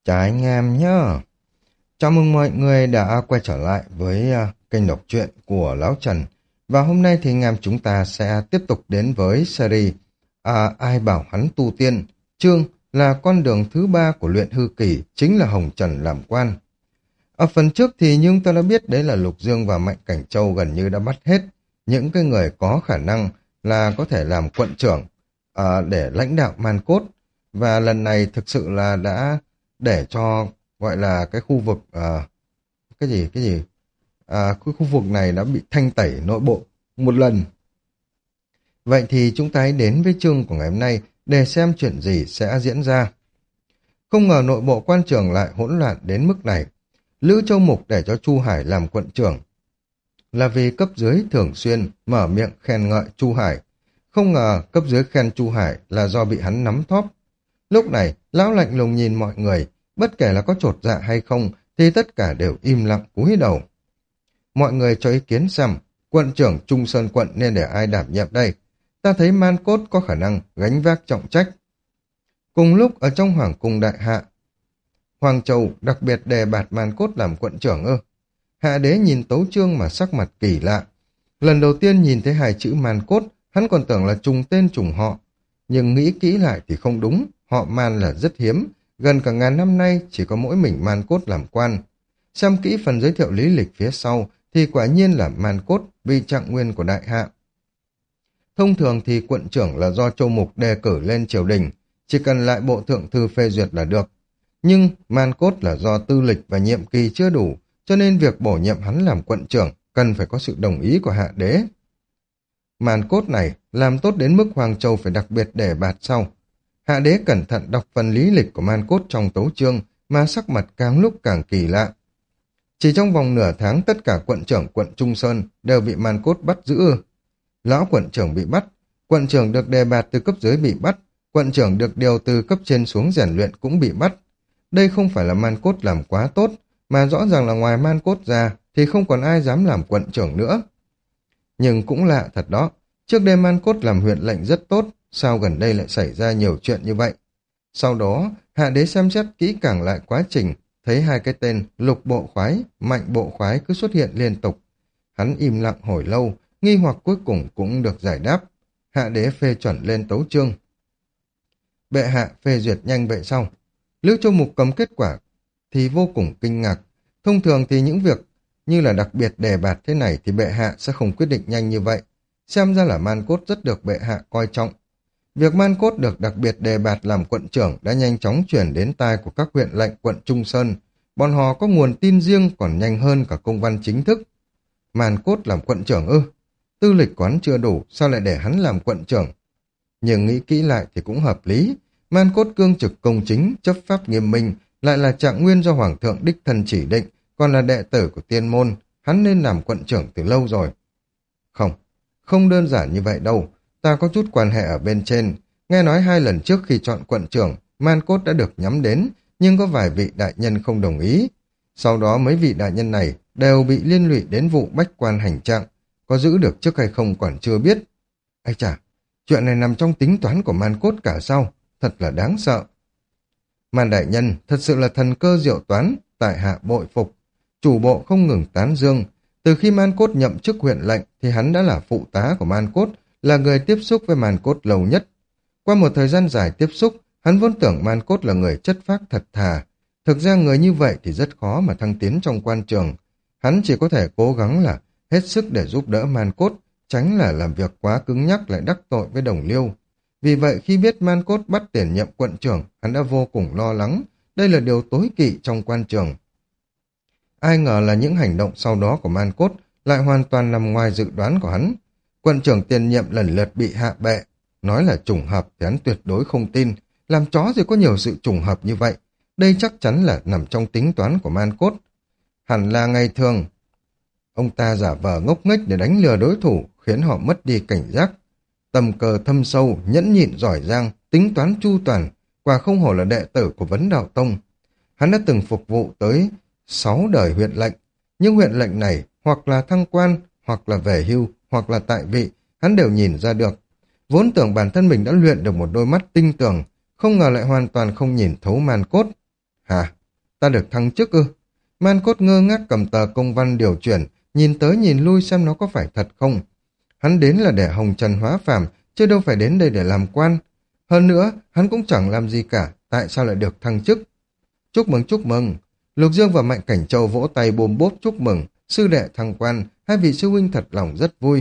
Chào anh em nhé. Chào mừng mọi người đã quay trở lại với kênh đọc truyện của Lão Trần. Và hôm nay thì anh em chúng ta sẽ tiếp tục đến với series Ai bảo hắn tu tiên. Chương là con đường thứ ba của luyện hư kỳ, chính là Hồng Trần làm quan. Ở phần trước thì như chúng ta đã biết đấy là Lục Dương và Mạnh Cảnh Châu gần như đã bắt hết những cái người có khả năng là có thể làm quận trưởng để lãnh đạo Man Cốt. Và lần này thực sự là đã để cho gọi là cái khu vực cái khu vực này đã bị thanh tẩy nội bộ một lần. Vậy thì chúng ta hãy đến với chương của ngày hôm nay để xem chuyện gì sẽ diễn ra. Không ngờ nội bộ quan trường lại hỗn loạn đến mức này. Lữ Châu Mục để cho Chu Hải làm quận trưởng là vì cấp dưới thường xuyên mở miệng khen ngợi Chu Hải. Không ngờ cấp dưới khen Chu Hải là do bị hắn nắm thóp. Lúc này, lão lạnh lùng nhìn mọi người, bất kể là có chột dạ hay không, thì tất cả đều im lặng cúi đầu. Mọi người cho ý kiến xem, quận trưởng Trung Sơn quận nên để ai đảm nhiệm đây? Ta thấy Man Cốt có khả năng gánh vác trọng trách. Cùng lúc ở trong Hoàng cung đại hạ, Hoàng Châu đặc biệt đề bạt Man Cốt làm quận trưởng ư? Hạ đế nhìn Tấu Chương mà sắc mặt kỳ lạ. Lần đầu tiên nhìn thấy hai chữ Man Cốt, hắn còn tưởng là trùng tên trùng họ. Nhưng nghĩ kỹ lại thì không đúng, họ Man là rất hiếm, gần cả ngàn năm nay chỉ có mỗi mình Man Cốt làm quan. Xem kỹ phần giới thiệu lý lịch phía sau thì quả nhiên là Man Cốt vì trạng nguyên của đại hạ. Thông thường thì quận trưởng là do Châu Mục đề cử lên triều đình, chỉ cần lại bộ thượng thư phê duyệt là được. Nhưng Man Cốt là do tư lịch và nhiệm kỳ chưa đủ, cho nên việc bổ nhiệm hắn làm quận trưởng cần phải có sự đồng ý của hạ đế. Man Cốt này làm tốt đến mức Hoàng Châu phải đặc biệt đề bạt sau. Hạ đế cẩn thận đọc phần lý lịch của Man Cốt trong tấu chương mà sắc mặt càng lúc càng kỳ lạ. Chỉ trong vòng nửa tháng tất cả quận trưởng quận Trung Sơn đều bị Man Cốt bắt giữ. Lão quận trưởng bị bắt, quận trưởng được đề bạt từ cấp dưới bị bắt, quận trưởng được điều từ cấp trên xuống rèn luyện cũng bị bắt. Đây không phải là Man Cốt làm quá tốt, mà rõ ràng là ngoài Man Cốt ra thì không còn ai dám làm quận trưởng nữa. Nhưng cũng lạ thật đó, trước đây Man Cốt làm huyện lệnh rất tốt, sao gần đây lại xảy ra nhiều chuyện như vậy? Sau đó, hạ đế xem xét kỹ càng lại quá trình, thấy hai cái tên Lục Bộ Khoái, Mạnh Bộ Khoái cứ xuất hiện liên tục. Hắn im lặng hồi lâu, nghi hoặc cuối cùng cũng được giải đáp. Hạ đế phê chuẩn lên tấu chương. Bệ hạ phê duyệt nhanh vậy sau. Lữ Châu Mục cầm kết quả thì vô cùng kinh ngạc. Thông thường thì những việc như là đặc biệt đề bạt thế này thì bệ hạ sẽ không quyết định nhanh như vậy. Xem ra là Man Cốt rất được bệ hạ coi trọng. Việc Man Cốt được đặc biệt đề bạt làm quận trưởng đã nhanh chóng chuyển đến tai của các huyện lệnh quận Trung Sơn. Bọn họ có nguồn tin riêng còn nhanh hơn cả công văn chính thức. Man Cốt làm quận trưởng ư? Tư lịch quán chưa đủ, sao lại để hắn làm quận trưởng? Nhưng nghĩ kỹ lại thì cũng hợp lý. Man Cốt cương trực công chính, chấp pháp nghiêm minh, lại là trạng nguyên do Hoàng thượng đích thân chỉ định, còn là đệ tử của tiên môn, hắn nên làm quận trưởng từ lâu rồi. Không, không đơn giản như vậy đâu. Ta có chút quan hệ ở bên trên. Nghe nói 2 lần trước khi chọn quận trưởng, Man Cốt đã được nhắm đến, nhưng có vài vị đại nhân không đồng ý. Sau đó mấy vị đại nhân này đều bị liên lụy đến vụ bách quan hành trạng. Có giữ được chức hay không còn chưa biết. Ây chà, chuyện này nằm trong tính toán của Man Cốt cả sao? Thật là đáng sợ. Man đại nhân thật sự là thần cơ diệu toán, tại hạ bội phục. Chủ bộ không ngừng tán dương. Từ khi Man Cốt nhậm chức huyện lệnh thì hắn đã là phụ tá của Man Cốt, là người tiếp xúc với Man Cốt lâu nhất. Qua một thời gian dài tiếp xúc, hắn vốn tưởng Man Cốt là người chất phác thật thà. Thực ra người như vậy thì rất khó mà thăng tiến trong quan trường. Hắn chỉ có thể cố gắng là hết sức để giúp đỡ Man Cốt, tránh là làm việc quá cứng nhắc lại đắc tội với đồng liêu. Vì vậy khi biết Man Cốt bắt tiền nhiệm quận trưởng, hắn đã vô cùng lo lắng. Đây là điều tối kỵ trong quan trường. Ai ngờ là những hành động sau đó của Man Cốt lại hoàn toàn nằm ngoài dự đoán của hắn. Quận trưởng tiền nhiệm lần lượt bị hạ bệ. Nói là trùng hợp thì hắn tuyệt đối không tin. Làm chó gì có nhiều sự trùng hợp như vậy. Đây chắc chắn là nằm trong tính toán của Man Cốt. Hẳn là ngày thường. Ông ta giả vờ ngốc nghếch để đánh lừa đối thủ, khiến họ mất đi cảnh giác. Tầm cờ thâm sâu, nhẫn nhịn giỏi giang, tính toán chu toàn, quả không hổ là đệ tử của Vấn Đạo Tông. Hắn đã từng phục vụ tới 6 đời huyện lệnh, nhưng huyện lệnh này hoặc là thăng quan, hoặc là về hưu, hoặc là tại vị, hắn đều nhìn ra được. Vốn tưởng bản thân mình đã luyện được một đôi mắt tinh tường, không ngờ lại hoàn toàn không nhìn thấu Man Cốt. Hả? Ta được thăng chức ư? Man Cốt ngơ ngác cầm tờ công văn điều chuyển, nhìn tới nhìn lui xem nó có phải thật không. Hắn đến là để hồng trần hóa phàm, chứ đâu phải đến đây để làm quan. Hơn nữa, hắn cũng chẳng làm gì cả, tại sao lại được thăng chức? Chúc mừng, chúc mừng. Lục Dương và Mạnh Cảnh Châu vỗ tay bồm bốp chúc mừng, sư đệ thăng quan, hai vị sư huynh thật lòng rất vui.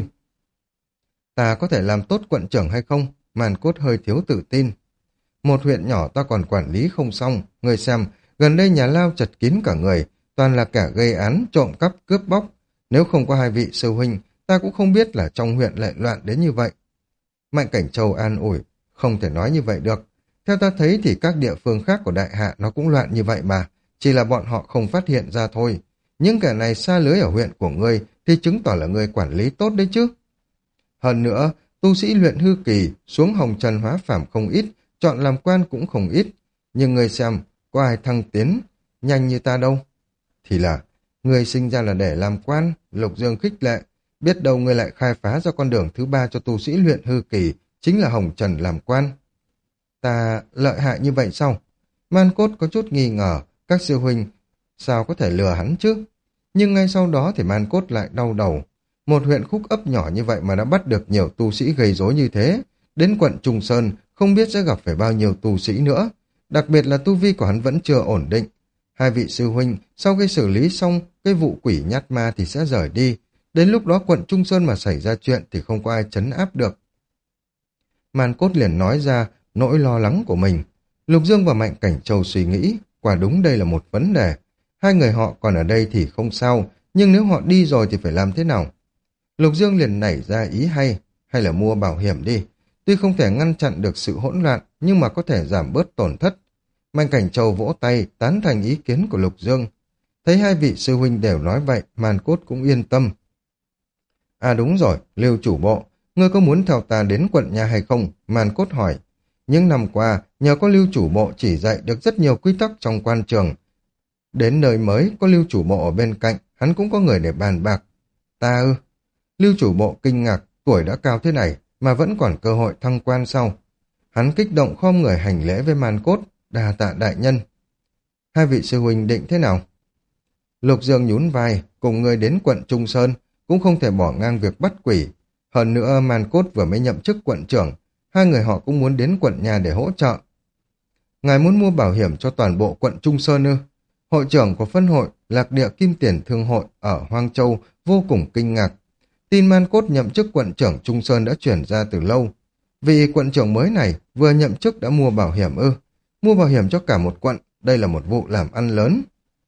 Ta có thể làm tốt quận trưởng hay không? Man Cốt hơi thiếu tự tin. Một huyện nhỏ ta còn quản lý không xong, người xem, gần đây nhà lao chật kín cả người, toàn là kẻ gây án, trộm cắp, cướp bóc. Nếu không có hai vị sư huynh, ta cũng không biết là trong huyện lại loạn đến như vậy. Mạnh Cảnh Châu an ủi, không thể nói như vậy được. Theo ta thấy thì các địa phương khác của đại hạ nó cũng loạn như vậy mà, chỉ là bọn họ không phát hiện ra thôi. Những kẻ này xa lưới ở huyện của ngươi thì chứng tỏ là ngươi quản lý tốt đấy chứ. Hơn nữa, tu sĩ luyện hư kỳ xuống hồng trần hóa phàm không ít, chọn làm quan cũng không ít. Nhưng ngươi xem, có ai thăng tiến nhanh như ta đâu. Thì là, ngươi sinh ra là để làm quan, Lục Dương khích lệ. Biết đâu ngươi lại khai phá ra con đường thứ ba cho tu sĩ luyện hư kỳ, chính là hồng trần làm quan. Ta lợi hại như vậy sao? Man Cốt có chút nghi ngờ, các sư huynh sao có thể lừa hắn chứ? Nhưng ngay sau đó thì Man Cốt lại đau đầu. Một huyện khúc ấp nhỏ như vậy mà đã bắt được nhiều tu sĩ gây rối như thế. Đến quận Trung Sơn, không biết sẽ gặp phải bao nhiêu tu sĩ nữa. Đặc biệt là tu vi của hắn vẫn chưa ổn định. Hai vị sư huynh, sau khi xử lý xong cái vụ quỷ nhát ma thì sẽ rời đi. Đến lúc đó quận Trung Sơn mà xảy ra chuyện thì không có ai trấn áp được. Man Cốt liền nói ra nỗi lo lắng của mình. Lục Dương và Mạnh Cảnh Châu suy nghĩ, quả đúng đây là một vấn đề. Hai người họ còn ở đây thì không sao, nhưng nếu họ đi rồi thì phải làm thế nào? Lục Dương liền nảy ra ý hay là mua bảo hiểm đi. Tuy không thể ngăn chặn được sự hỗn loạn, nhưng mà có thể giảm bớt tổn thất. Mạnh Cảnh Châu vỗ tay, tán thành ý kiến của Lục Dương. Thấy hai vị sư huynh đều nói vậy, Man Cốt cũng yên tâm. À đúng rồi, Lưu chủ bộ, ngươi có muốn theo ta đến quận nhà hay không? Man Cốt hỏi. Những năm qua, nhờ có Lưu chủ bộ chỉ dạy được rất nhiều quy tắc trong quan trường. Đến nơi mới, có Lưu chủ bộ ở bên cạnh, hắn cũng có người để bàn bạc. Ta ư? Lưu chủ bộ kinh ngạc, tuổi đã cao thế này, mà vẫn còn cơ hội thăng quan sau. Hắn kích động khom người hành lễ với Man Cốt, đà tạ đại nhân. Hai vị sư huynh định thế nào? Lục Dương nhún vai, cùng người đến quận Trung Sơn, cũng không thể bỏ ngang việc bắt quỷ. Hơn nữa Man Cốt vừa mới nhậm chức quận trưởng, hai người họ cũng muốn đến quận nhà để hỗ trợ. Ngài muốn mua bảo hiểm cho toàn bộ quận Trung Sơn ư? Hội trưởng của phân hội Lạc Địa Kim Tiền Thương hội ở Hoang Châu vô cùng kinh ngạc. Tin Man Cốt nhậm chức quận trưởng Trung Sơn đã chuyển ra từ lâu. Vì quận trưởng mới này vừa nhậm chức đã mua bảo hiểm ư? Mua bảo hiểm cho cả một quận, đây là một vụ làm ăn lớn.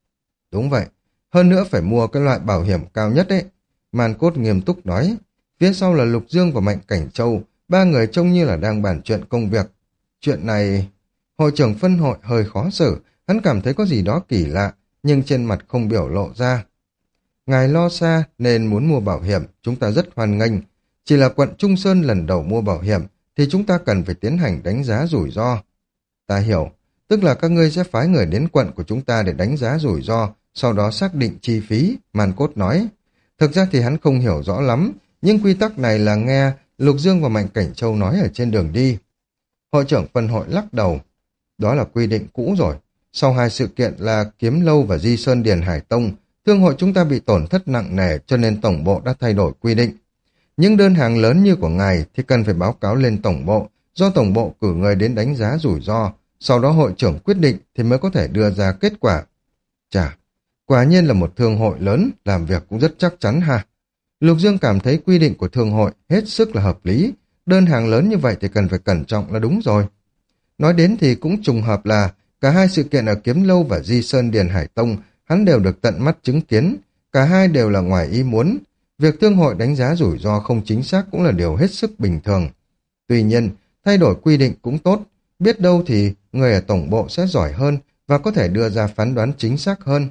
Đúng vậy, hơn nữa phải mua cái loại bảo hiểm cao nhất đấy. Man Cốt nghiêm túc nói. Phía sau là Lục Dương và Mạnh Cảnh Châu, ba người trông như là đang bàn chuyện công việc. Chuyện này... Hội trưởng phân hội hơi khó xử, hắn cảm thấy có gì đó kỳ lạ, nhưng trên mặt không biểu lộ ra. Ngài lo xa nên muốn mua bảo hiểm, chúng ta rất hoan nghênh. Chỉ là quận Trung Sơn lần đầu mua bảo hiểm, thì chúng ta cần phải tiến hành đánh giá rủi ro. Ta hiểu, tức là các ngươi sẽ phái người đến quận của chúng ta để đánh giá rủi ro, sau đó xác định chi phí, Man Cốt nói. Thực ra thì hắn không hiểu rõ lắm, nhưng quy tắc này là nghe Lục Dương và Mạnh Cảnh Châu nói ở trên đường đi. Hội trưởng phân hội lắc đầu. Đó là quy định cũ rồi. Sau hai sự kiện là Kiếm Lâu và Di Sơn Điền Hải Tông, thương hội chúng ta bị tổn thất nặng nề cho nên tổng bộ đã thay đổi quy định. Những đơn hàng lớn như của ngài thì cần phải báo cáo lên tổng bộ, do tổng bộ cử người đến đánh giá rủi ro, sau đó hội trưởng quyết định thì mới có thể đưa ra kết quả. Chà, quả nhiên là một thương hội lớn, làm việc cũng rất chắc chắn ha. Lục Dương cảm thấy quy định của thương hội hết sức là hợp lý, đơn hàng lớn như vậy thì cần phải cẩn trọng là đúng rồi. Nói đến thì cũng trùng hợp là cả hai sự kiện ở Kiếm Lâu và Di Sơn Điền Hải Tông hắn đều được tận mắt chứng kiến, cả hai đều là ngoài ý muốn. Việc thương hội đánh giá rủi ro không chính xác cũng là điều hết sức bình thường. Tuy nhiên, thay đổi quy định cũng tốt, biết đâu thì người ở tổng bộ sẽ giỏi hơn và có thể đưa ra phán đoán chính xác hơn.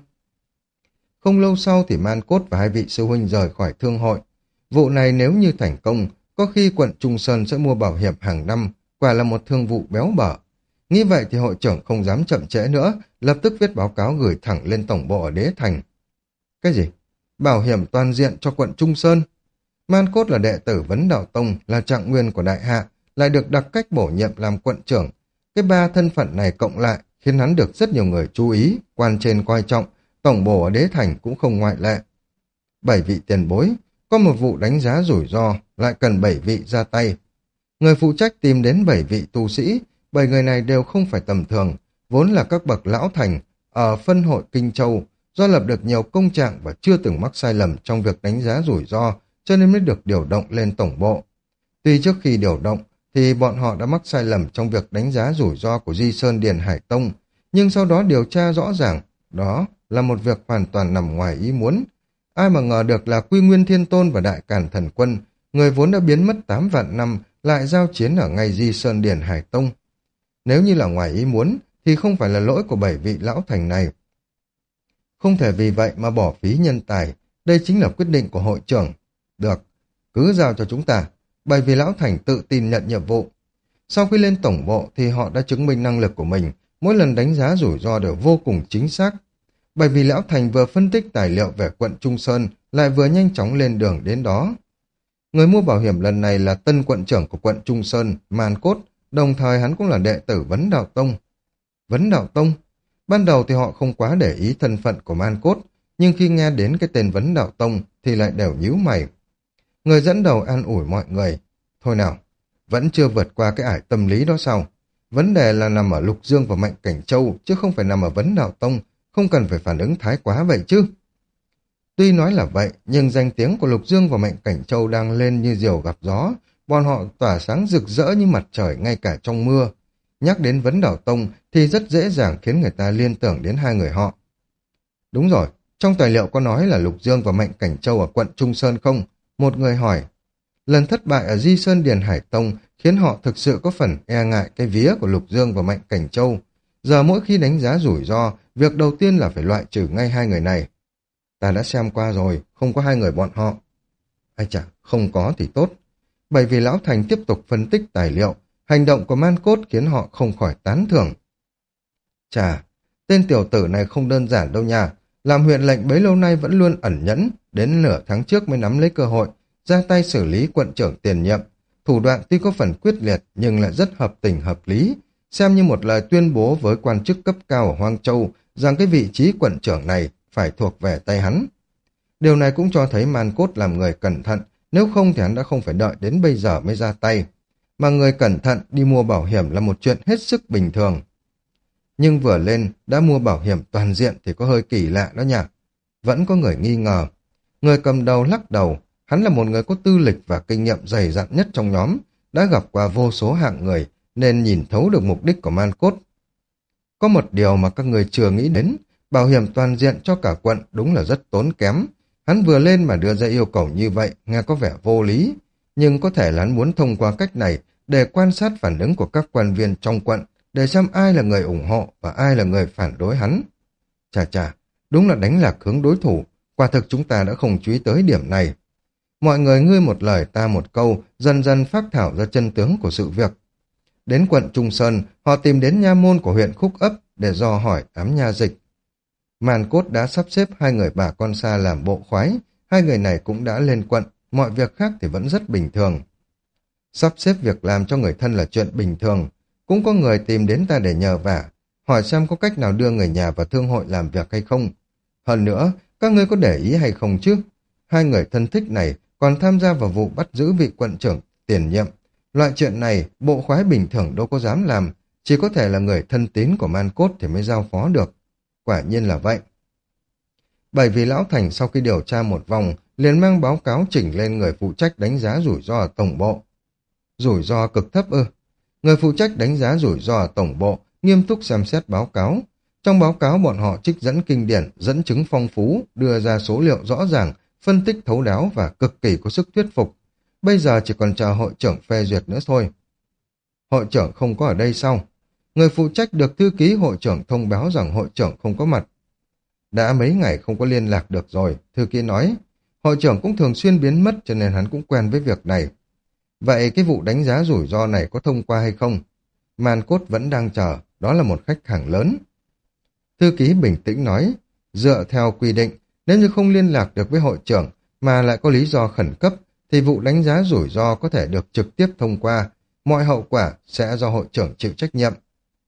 Không lâu sau thì Man Cốt và hai vị sư huynh rời khỏi thương hội. Vụ này nếu như thành công, có khi quận Trung Sơn sẽ mua bảo hiểm hàng năm, quả là một thương vụ béo bở. Nghĩ vậy thì hội trưởng không dám chậm trễ nữa, lập tức viết báo cáo gửi thẳng lên tổng bộ ở Đế Thành. Cái gì? Bảo hiểm toàn diện cho quận Trung Sơn? Man Cốt là đệ tử Vấn Đạo Tông, là trạng nguyên của đại hạ, lại được đặc cách bổ nhiệm làm quận trưởng. Cái ba thân phận này cộng lại khiến hắn được rất nhiều người chú ý, quan trên coi trọng, tổng bộ ở Đế Thành cũng không ngoại lệ. 7 vị tiền bối, có một vụ đánh giá rủi ro, lại cần 7 vị ra tay. Người phụ trách tìm đến 7 vị tu sĩ, 7 người này đều không phải tầm thường, vốn là các bậc lão thành ở phân hội Kinh Châu, do lập được nhiều công trạng và chưa từng mắc sai lầm trong việc đánh giá rủi ro, cho nên mới được điều động lên tổng bộ. Tuy trước khi điều động, thì bọn họ đã mắc sai lầm trong việc đánh giá rủi ro của Di Sơn Điền Hải Tông, nhưng sau đó điều tra rõ ràng, đó là một việc hoàn toàn nằm ngoài ý muốn. Ai mà ngờ được là Quy Nguyên Thiên Tôn và Đại Càn Thần Quân, người vốn đã biến mất 8 vạn năm, lại giao chiến ở ngay Di Sơn Điền Hải Tông. Nếu như là ngoài ý muốn, thì không phải là lỗi của 7 vị lão thành này. Không thể vì vậy mà bỏ phí nhân tài, đây chính là quyết định của hội trưởng. Được, cứ giao cho chúng ta, 7 vị lão thành tự tin nhận nhiệm vụ. Sau khi lên tổng bộ thì họ đã chứng minh năng lực của mình, mỗi lần đánh giá rủi ro đều vô cùng chính xác. 7 vị lão thành vừa phân tích tài liệu về quận Trung Sơn, lại vừa nhanh chóng lên đường đến đó. Người mua bảo hiểm lần này là tân quận trưởng của quận Trung Sơn, Man Cốt, đồng thời hắn cũng là đệ tử Vấn Đạo Tông. Vấn Đạo Tông? Ban đầu thì họ không quá để ý thân phận của Man Cốt, nhưng khi nghe đến cái tên Vấn Đạo Tông thì lại đều nhíu mày. Người dẫn đầu an ủi mọi người. Thôi nào, vẫn chưa vượt qua cái ải tâm lý đó sao? Vấn đề là nằm ở Lục Dương và Mạnh Cảnh Châu, chứ không phải nằm ở Vấn Đạo Tông, không cần phải phản ứng thái quá vậy chứ. Tuy nói là vậy, nhưng danh tiếng của Lục Dương và Mạnh Cảnh Châu đang lên như diều gặp gió, bọn họ tỏa sáng rực rỡ như mặt trời ngay cả trong mưa. Nhắc đến Vấn Đạo Tông thì rất dễ dàng khiến người ta liên tưởng đến hai người họ. Đúng rồi, trong tài liệu có nói là Lục Dương và Mạnh Cảnh Châu ở quận Trung Sơn không? Một người hỏi. Lần thất bại ở Di Sơn Điền Hải Tông khiến họ thực sự có phần e ngại cái vía của Lục Dương và Mạnh Cảnh Châu. Giờ mỗi khi đánh giá rủi ro, việc đầu tiên là phải loại trừ ngay hai người này. Ta đã xem qua rồi, không có hai người bọn họ. Ai chả, không có thì tốt. Bởi vì Lão Thành tiếp tục phân tích tài liệu, hành động của Man Cốt khiến họ không khỏi tán thưởng. Chà, tên tiểu tử này không đơn giản đâu nha. Làm huyện lệnh bấy lâu nay vẫn luôn ẩn nhẫn, đến nửa tháng trước mới nắm lấy cơ hội, ra tay xử lý quận trưởng tiền nhiệm. Thủ đoạn tuy có phần quyết liệt nhưng lại rất hợp tình hợp lý, xem như một lời tuyên bố với quan chức cấp cao ở Hoang Châu rằng cái vị trí quận trưởng này phải thuộc về tay hắn. Điều này cũng cho thấy Man Cốt làm người cẩn thận, nếu không thì hắn đã không phải đợi đến bây giờ mới ra tay. Mà người cẩn thận đi mua bảo hiểm là một chuyện hết sức bình thường. Nhưng vừa lên đã mua bảo hiểm toàn diện thì có hơi kỳ lạ đó nha. Vẫn có người nghi ngờ. Người cầm đầu lắc đầu, hắn là một người có tư lịch và kinh nghiệm dày dặn nhất trong nhóm, đã gặp qua vô số hạng người nên nhìn thấu được mục đích của Man Cốt. Có một điều mà các người chưa nghĩ đến, bảo hiểm toàn diện cho cả quận đúng là rất tốn kém. Hắn vừa lên mà đưa ra yêu cầu như vậy, nghe có vẻ vô lý. Nhưng có thể là hắn muốn thông qua cách này để quan sát phản ứng của các quan viên trong quận, để xem ai là người ủng hộ và ai là người phản đối hắn. Chà chà, đúng là đánh lạc hướng đối thủ, quả thực chúng ta đã không chú ý tới điểm này. Mọi người ngươi một lời ta một câu, dần dần phác thảo ra chân tướng của sự việc. Đến quận Trung Sơn, họ tìm đến nha môn của huyện Khúc Ấp để dò hỏi ám nha dịch. Man Cốt đã sắp xếp hai người bà con xa làm bộ khoái, hai người này cũng đã lên quận, mọi việc khác thì vẫn rất bình thường. Sắp xếp việc làm cho người thân là chuyện bình thường, cũng có người tìm đến ta để nhờ vả, hỏi xem có cách nào đưa người nhà vào thương hội làm việc hay không. Hơn nữa, các ngươi có để ý hay không chứ? Hai người thân thích này còn tham gia vào vụ bắt giữ vị quận trưởng tiền nhiệm. Loại chuyện này, bộ khoái bình thường đâu có dám làm, chỉ có thể là người thân tín của Man Cốt thì mới giao phó được. Quả nhiên là vậy. Bởi vì Lão Thành sau khi điều tra một vòng, liền mang báo cáo chỉnh lên người phụ trách đánh giá rủi ro ở tổng bộ. Rủi ro cực thấp ư? Người phụ trách đánh giá rủi ro ở tổng bộ nghiêm túc xem xét báo cáo. Trong báo cáo bọn họ trích dẫn kinh điển, dẫn chứng phong phú, đưa ra số liệu rõ ràng, phân tích thấu đáo và cực kỳ có sức thuyết phục. Bây giờ chỉ còn chờ hội trưởng phê duyệt nữa thôi. Hội trưởng không có ở đây sao? Người phụ trách được thư ký hội trưởng thông báo rằng hội trưởng không có mặt. Đã mấy ngày không có liên lạc được rồi, thư ký nói. Hội trưởng cũng thường xuyên biến mất cho nên hắn cũng quen với việc này. Vậy cái vụ đánh giá rủi ro này có thông qua hay không? Man Cốt vẫn đang chờ, đó là một khách hàng lớn. Thư ký bình tĩnh nói, dựa theo quy định, nếu như không liên lạc được với hội trưởng mà lại có lý do khẩn cấp, thì vụ đánh giá rủi ro có thể được trực tiếp thông qua, mọi hậu quả sẽ do hội trưởng chịu trách nhiệm.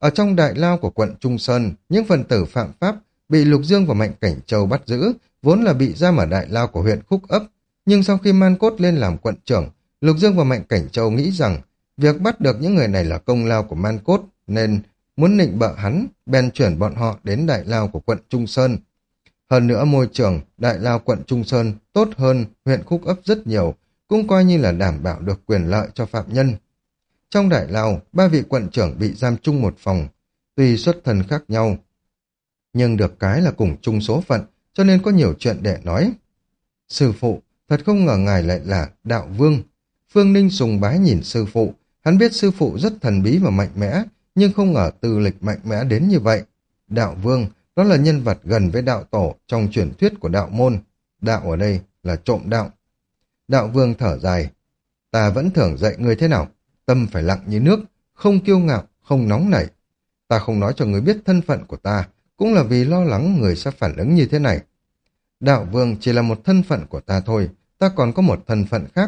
Ở trong đại lao của quận Trung Sơn, những phần tử phạm pháp bị Lục Dương và Mạnh Cảnh Châu bắt giữ, vốn là bị giam ở đại lao của huyện Khúc Ấp. Nhưng sau khi Man Cốt lên làm quận trưởng, Lục Dương và Mạnh Cảnh Châu nghĩ rằng việc bắt được những người này là công lao của Man Cốt, nên muốn nịnh bợ hắn, bèn chuyển bọn họ đến đại lao của quận Trung Sơn. Hơn nữa môi trường đại lao quận Trung Sơn tốt hơn huyện Khúc Ấp rất nhiều, cũng coi như là đảm bảo được quyền lợi cho phạm nhân. Trong đại lao, ba vị quận trưởng bị giam chung một phòng, tuy xuất thân khác nhau, nhưng được cái là cùng chung số phận, cho nên có nhiều chuyện để nói. Sư phụ, thật không ngờ ngài lại là Đạo Vương. Phương Ninh sùng bái nhìn sư phụ, hắn biết sư phụ rất thần bí và mạnh mẽ, nhưng không ngờ tư lịch mạnh mẽ đến như vậy. Đạo Vương, đó là nhân vật gần với đạo tổ trong truyền thuyết của đạo môn. Đạo ở đây là trộm đạo. Đạo Vương thở dài, ta vẫn thường dạy ngươi thế nào, tâm phải lặng như nước, không kiêu ngạo, không nóng nảy. Ta không nói cho ngươi biết thân phận của ta, cũng là vì lo lắng người sẽ phản ứng như thế này. Đạo Vương chỉ là một thân phận của ta thôi, ta còn có một thân phận khác.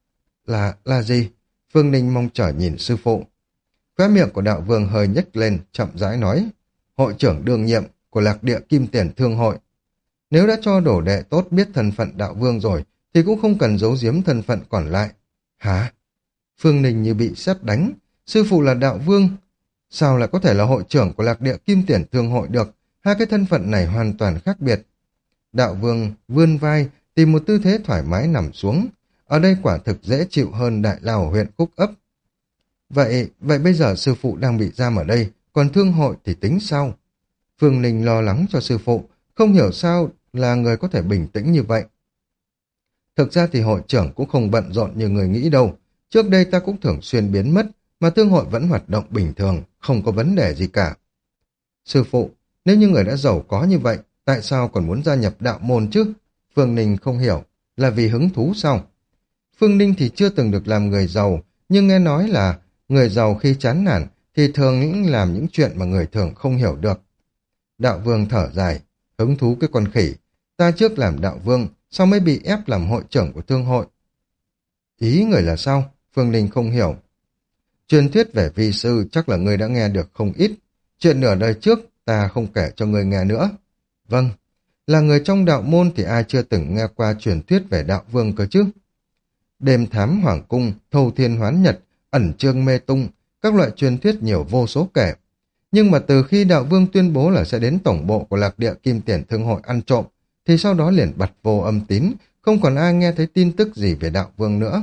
Là gì? Phương Ninh mong chờ nhìn sư phụ. Khóe miệng của Đạo Vương hơi nhếch lên, chậm rãi nói, hội trưởng đương nhiệm của Lạc Địa Kim Tiền Thương Hội. Nếu đã cho đồ đệ tốt biết thân phận Đạo Vương rồi, thì cũng không cần giấu giếm thân phận còn lại. Hả? Phương Ninh như bị sét đánh, sư phụ là Đạo Vương, sao lại có thể là hội trưởng của Lạc Địa Kim Tiền Thương Hội được? Hai cái thân phận này hoàn toàn khác biệt. Đạo Vương vươn vai, tìm một tư thế thoải mái nằm xuống. Ở đây quả thực dễ chịu hơn đại lao ở huyện Khúc Ấp. Vậy bây giờ sư phụ đang bị giam ở đây, còn thương hội thì tính sao? Phương Ninh lo lắng cho sư phụ, không hiểu sao là người có thể bình tĩnh như vậy. Thực ra thì hội trưởng cũng không bận rộn như người nghĩ đâu. Trước đây ta cũng thường xuyên biến mất, mà thương hội vẫn hoạt động bình thường, không có vấn đề gì cả. Sư phụ, nếu như người đã giàu có như vậy, tại sao còn muốn gia nhập đạo môn chứ? Phương Ninh không hiểu, là vì hứng thú sao? Phương Ninh thì chưa từng được làm người giàu, nhưng nghe nói là người giàu khi chán nản thì thường làm những chuyện mà người thường không hiểu được. Đạo Vương thở dài, hứng thú cái con khỉ. Ta trước làm đạo vương, sao mới bị ép làm hội trưởng của thương hội? Ý người là sao? Phương Ninh không hiểu. Truyền thuyết về vi sư chắc là người đã nghe được không ít. Chuyện nửa đời trước ta không kể cho người nghe nữa. Vâng, là người trong đạo môn thì ai chưa từng nghe qua truyền thuyết về đạo vương cơ chứ? Đêm thám hoàng cung, thâu thiên hoán nhật, ẩn chương mê tung, các loại truyền thuyết nhiều vô số kể. Nhưng mà từ khi đạo vương tuyên bố là sẽ đến tổng bộ của Lạc Địa Kim Tiền Thương Hội ăn trộm, thì sau đó liền bặt vô âm tín, không còn ai nghe thấy tin tức gì về đạo vương nữa.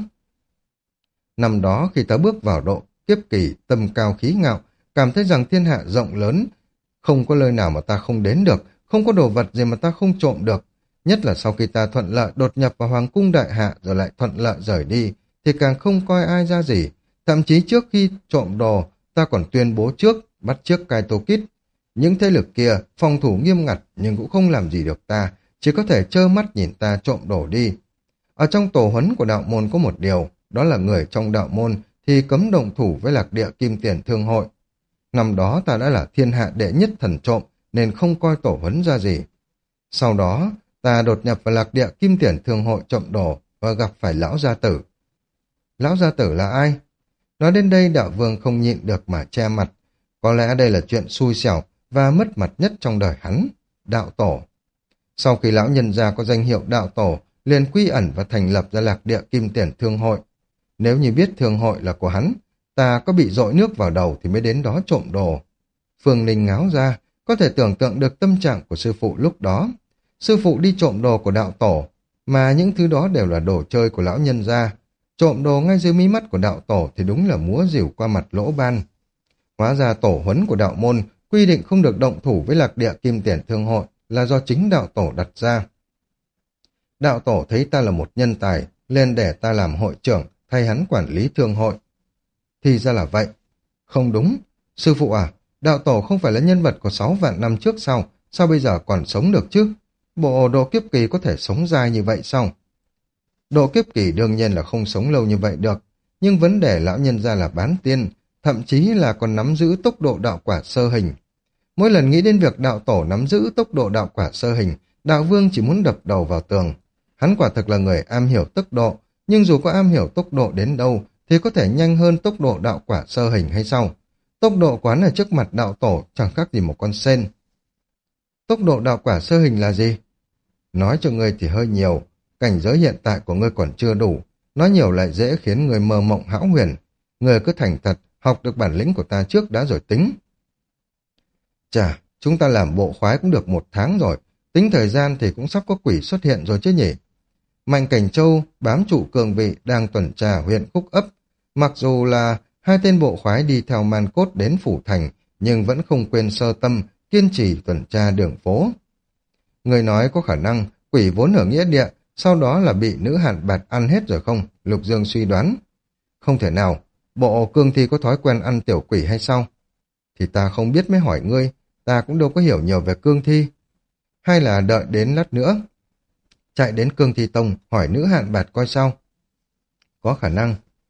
Năm đó khi ta bước vào độ kiếp kỳ, tâm cao khí ngạo, cảm thấy rằng thiên hạ rộng lớn, không có nơi nào mà ta không đến được, không có đồ vật gì mà ta không trộm được. Nhất là sau khi ta thuận lợi đột nhập vào Hoàng cung Đại Hạ rồi lại thuận lợi rời đi, thì càng không coi ai ra gì. Thậm chí trước khi trộm đồ, ta còn tuyên bố trước, bắt trước Kaito Kid. Những thế lực kia phòng thủ nghiêm ngặt nhưng cũng không làm gì được ta, chỉ có thể trơ mắt nhìn ta trộm đồ đi. Ở trong tổ huấn của đạo môn có một điều, đó là người trong đạo môn thì cấm động thủ với Lạc Địa Kim Tiền Thương Hội. Năm đó ta đã là thiên hạ đệ nhất thần trộm nên không coi tổ huấn ra gì. Sau đó ta đột nhập vào Lạc Địa Kim Tiền Thương Hội trộm đồ và gặp phải lão gia tử. Lão gia tử là ai? Nói đến đây đạo vương không nhịn được mà che mặt. Có lẽ đây là chuyện xui xẻo và mất mặt nhất trong đời hắn, đạo tổ. Sau khi lão nhân gia có danh hiệu đạo tổ, liền quy ẩn và thành lập ra Lạc Địa Kim Tiền Thương Hội. Nếu như biết thương hội là của hắn, ta có bị dội nước vào đầu thì mới đến đó trộm đồ. Phương Ninh ngáo ra, có thể tưởng tượng được tâm trạng của sư phụ lúc đó. Sư phụ đi trộm đồ của đạo tổ, mà những thứ đó đều là đồ chơi của lão nhân gia. Trộm đồ ngay dưới mí mắt của đạo tổ thì đúng là múa rìu qua mặt lỗ ban. Hóa ra tổ huấn của đạo môn quy định không được động thủ với Lạc Địa Kim Tiền Thương Hội là do chính đạo tổ đặt ra. Đạo tổ thấy ta là một nhân tài, lên để ta làm hội trưởng, thay hắn quản lý thương hội. Thì ra là vậy. Không đúng. Sư phụ à, đạo tổ không phải là nhân vật của 6 vạn năm trước sao bây giờ còn sống được chứ? Bộ độ kiếp kỳ có thể sống dài như vậy sao? Độ kiếp kỳ đương nhiên là không sống lâu như vậy được, nhưng vấn đề lão nhân ra là bán tiên, thậm chí là còn nắm giữ tốc độ đạo quả sơ hình. Mỗi lần nghĩ đến việc đạo tổ nắm giữ tốc độ đạo quả sơ hình, đạo vương chỉ muốn đập đầu vào tường. Hắn quả thực là người am hiểu tốc độ, nhưng dù có am hiểu tốc độ đến đâu thì có thể nhanh hơn tốc độ đạo quả sơ hình hay sao? Tốc độ quán ở trước mặt đạo tổ chẳng khác gì một con sên. Tốc độ đạo quả sơ hình là gì? Nói cho ngươi thì hơi nhiều, cảnh giới hiện tại của ngươi còn chưa đủ, nói nhiều lại dễ khiến người mơ mộng hão huyền. Ngươi cứ thành thật, học được bản lĩnh của ta trước đã rồi tính. Chà, chúng ta làm bộ khoái cũng được 1 tháng rồi, tính thời gian thì cũng sắp có quỷ xuất hiện rồi chứ nhỉ. Mạnh Cảnh Châu bám trụ cường vị đang tuần tra huyện Khúc Ấp. Mặc dù là hai tên bộ khoái đi theo man cốt đến phủ thành, nhưng vẫn không quên sơ tâm, kiên trì tuần tra đường phố. Người nói có khả năng quỷ vốn ở nghĩa địa, sau đó là bị nữ hạn bạt ăn hết rồi không? Lục Dương suy đoán. Không thể nào, bộ cương thi có thói quen ăn tiểu quỷ hay sao? Thì ta không biết mới hỏi ngươi, ta cũng đâu có hiểu nhiều về cương thi. Hay là đợi đến lát nữa, chạy đến cương thi tông hỏi nữ hạn bạt coi sao? Có khả năng.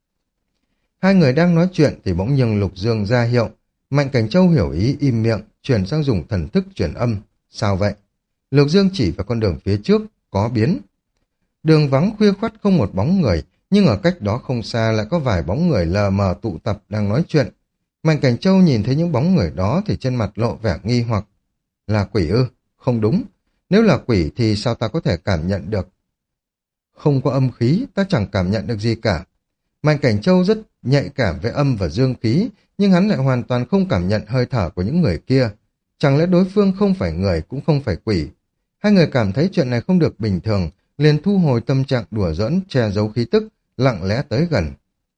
Hai người đang nói chuyện thì bỗng nhiên Lục Dương ra hiệu. Mạnh Cảnh Châu hiểu ý im miệng, chuyển sang dùng thần thức chuyển âm. Sao vậy? Lục Dương chỉ vào con đường phía trước, có biến. Đường vắng khuya khoắt không một bóng người, nhưng ở cách đó không xa lại có vài bóng người lờ mờ tụ tập đang nói chuyện. Mạnh Cảnh Châu nhìn thấy những bóng người đó thì trên mặt lộ vẻ nghi hoặc. Là quỷ ư? Không đúng. Nếu là quỷ thì sao ta có thể cảm nhận được? Không có âm khí, ta chẳng cảm nhận được gì cả. Mạnh Cảnh Châu rất nhạy cảm với âm và dương khí, nhưng hắn lại hoàn toàn không cảm nhận hơi thở của những người kia. Chẳng lẽ đối phương không phải người cũng không phải quỷ? Hai người cảm thấy chuyện này không được bình thường, liền thu hồi tâm trạng đùa giỡn, che giấu khí tức, lặng lẽ tới gần.